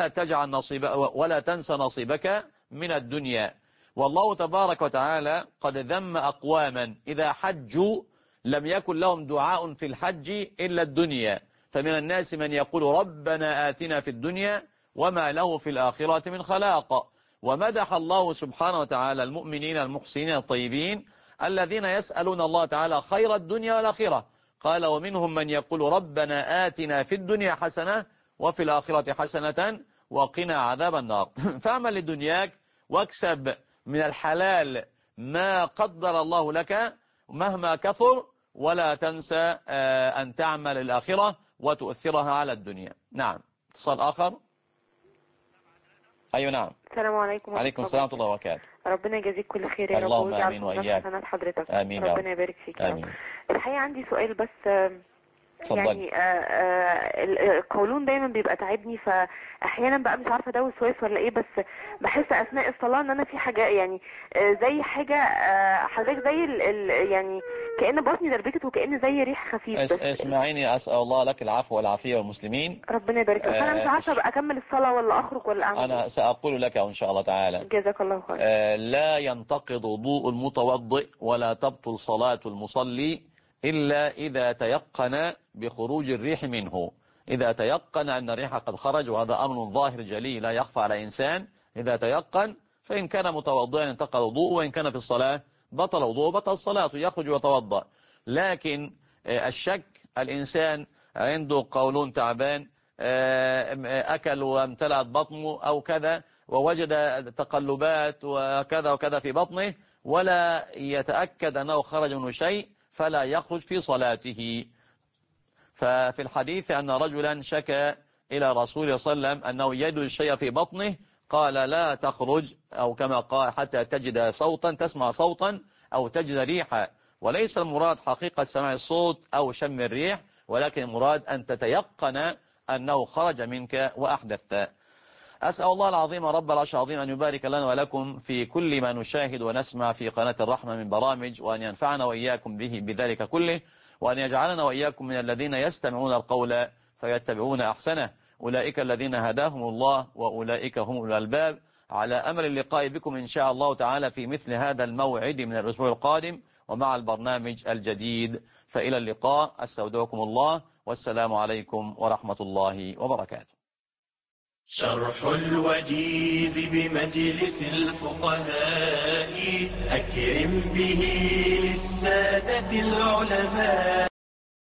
ولا تنس نصيبك من الدنيا. والله تبارك وتعالى قد ذم أقواما إذا حجوا لم يكن لهم دعاء في الحج إلا الدنيا، فمن الناس من يقول ربنا آتنا في الدنيا وما له في الآخرة من خلاق. ومدح الله سبحانه وتعالى المؤمنين المحسنين الطيبين الذين يسألون الله تعالى خير الدنيا والآخرة. قال: ومنهم من يقول ربنا آتنا في الدنيا حسنة وفي الآخرة حسنة وقنا عذاب النار. فاعمل لدنياك واكسب من الحلال ما قدر الله لك مهما كثر، ولا تنسى أن تعمل الآخرة وتؤثرها على الدنيا. نعم. اتصال آخر. أيوة نعم.
السلام عليكم.
عليكم السلام ورحمة الله وبركاته.
ربنا يجازيك كل خير يا رب.
اللهم آمين وإياك.
حضرتك.
آمين.
ربنا يبارك فيك.
آمين.
الحقيقة عندي سؤال بس.
صدقني.
يعني القولون دايما بيبقى تعبني، فاحيانا بقى مش عارفه ده وسواس ولا ايه، بس بحس اثناء الصلاه ان انا في حاجه يعني زي حاجه حضرتك زي يعني كأن بطني دربكت وكأن زي ريح خفيف. بس
اسمعيني، اسال الله لك العفو والعافيه والمسلمين.
ربنا يبارك فيك. انا مش عارفه بقى اكمل الصلاه ولا اخرج ولا اعمل.
انا ساقول لك ان شاء الله تعالى.
جزاك الله خير.
لا ينتقض وضوء المتوضئ ولا تبطل صلاه المصلي إلا إذا تيقن بخروج الريح منه. إذا تيقن أن الريح قد خرج، وهذا أمر ظاهر جلي لا يخفى على إنسان، إذا تيقن فإن كان متوضئا انتقض وضوءه، وإن كان في الصلاة بطل وضوءه بطل الصلاة، يخرج ويتوضأ. لكن الشك، الإنسان عنده قولون تعبان، أكل وامتلأت بطنه أو كذا، ووجد تقلبات وكذا وكذا في بطنه، ولا يتأكد أنه خرج منه شيء، فلا يخرج في صلاته. ففي الحديث أن رجلا شكى إلى رسول الله صلى الله عليه وسلم أنه يجد الشيء في بطنه، قال لا تخرج، أو كما قال حتى تجد صوتا، تسمع صوتا أو تجد ريحا. وليس المراد حقيقة سماع الصوت أو شم الريح، ولكن المراد أن تتيقن أنه خرج منك وأحدثت. أسأل الله العظيم رب العرش العظيم أن يبارك لنا ولكم في كل ما نشاهد ونسمع في قناة الرحمة من برامج، وأن ينفعنا وإياكم بذلك كله، وأن يجعلنا وإياكم من الذين يستمعون القول فيتبعون أحسنه. أولئك الذين هداهم الله وأولئك هم أولو الألباب. على أمل اللقاء بكم إن شاء الله تعالى في مثل هذا الموعد من الأسبوع القادم ومع البرنامج الجديد. فإلى اللقاء، أستودعكم الله، والسلام عليكم ورحمة الله وبركاته.
شرح الوجيز بمجلس الفقهاء أكرم به للسادة العلماء.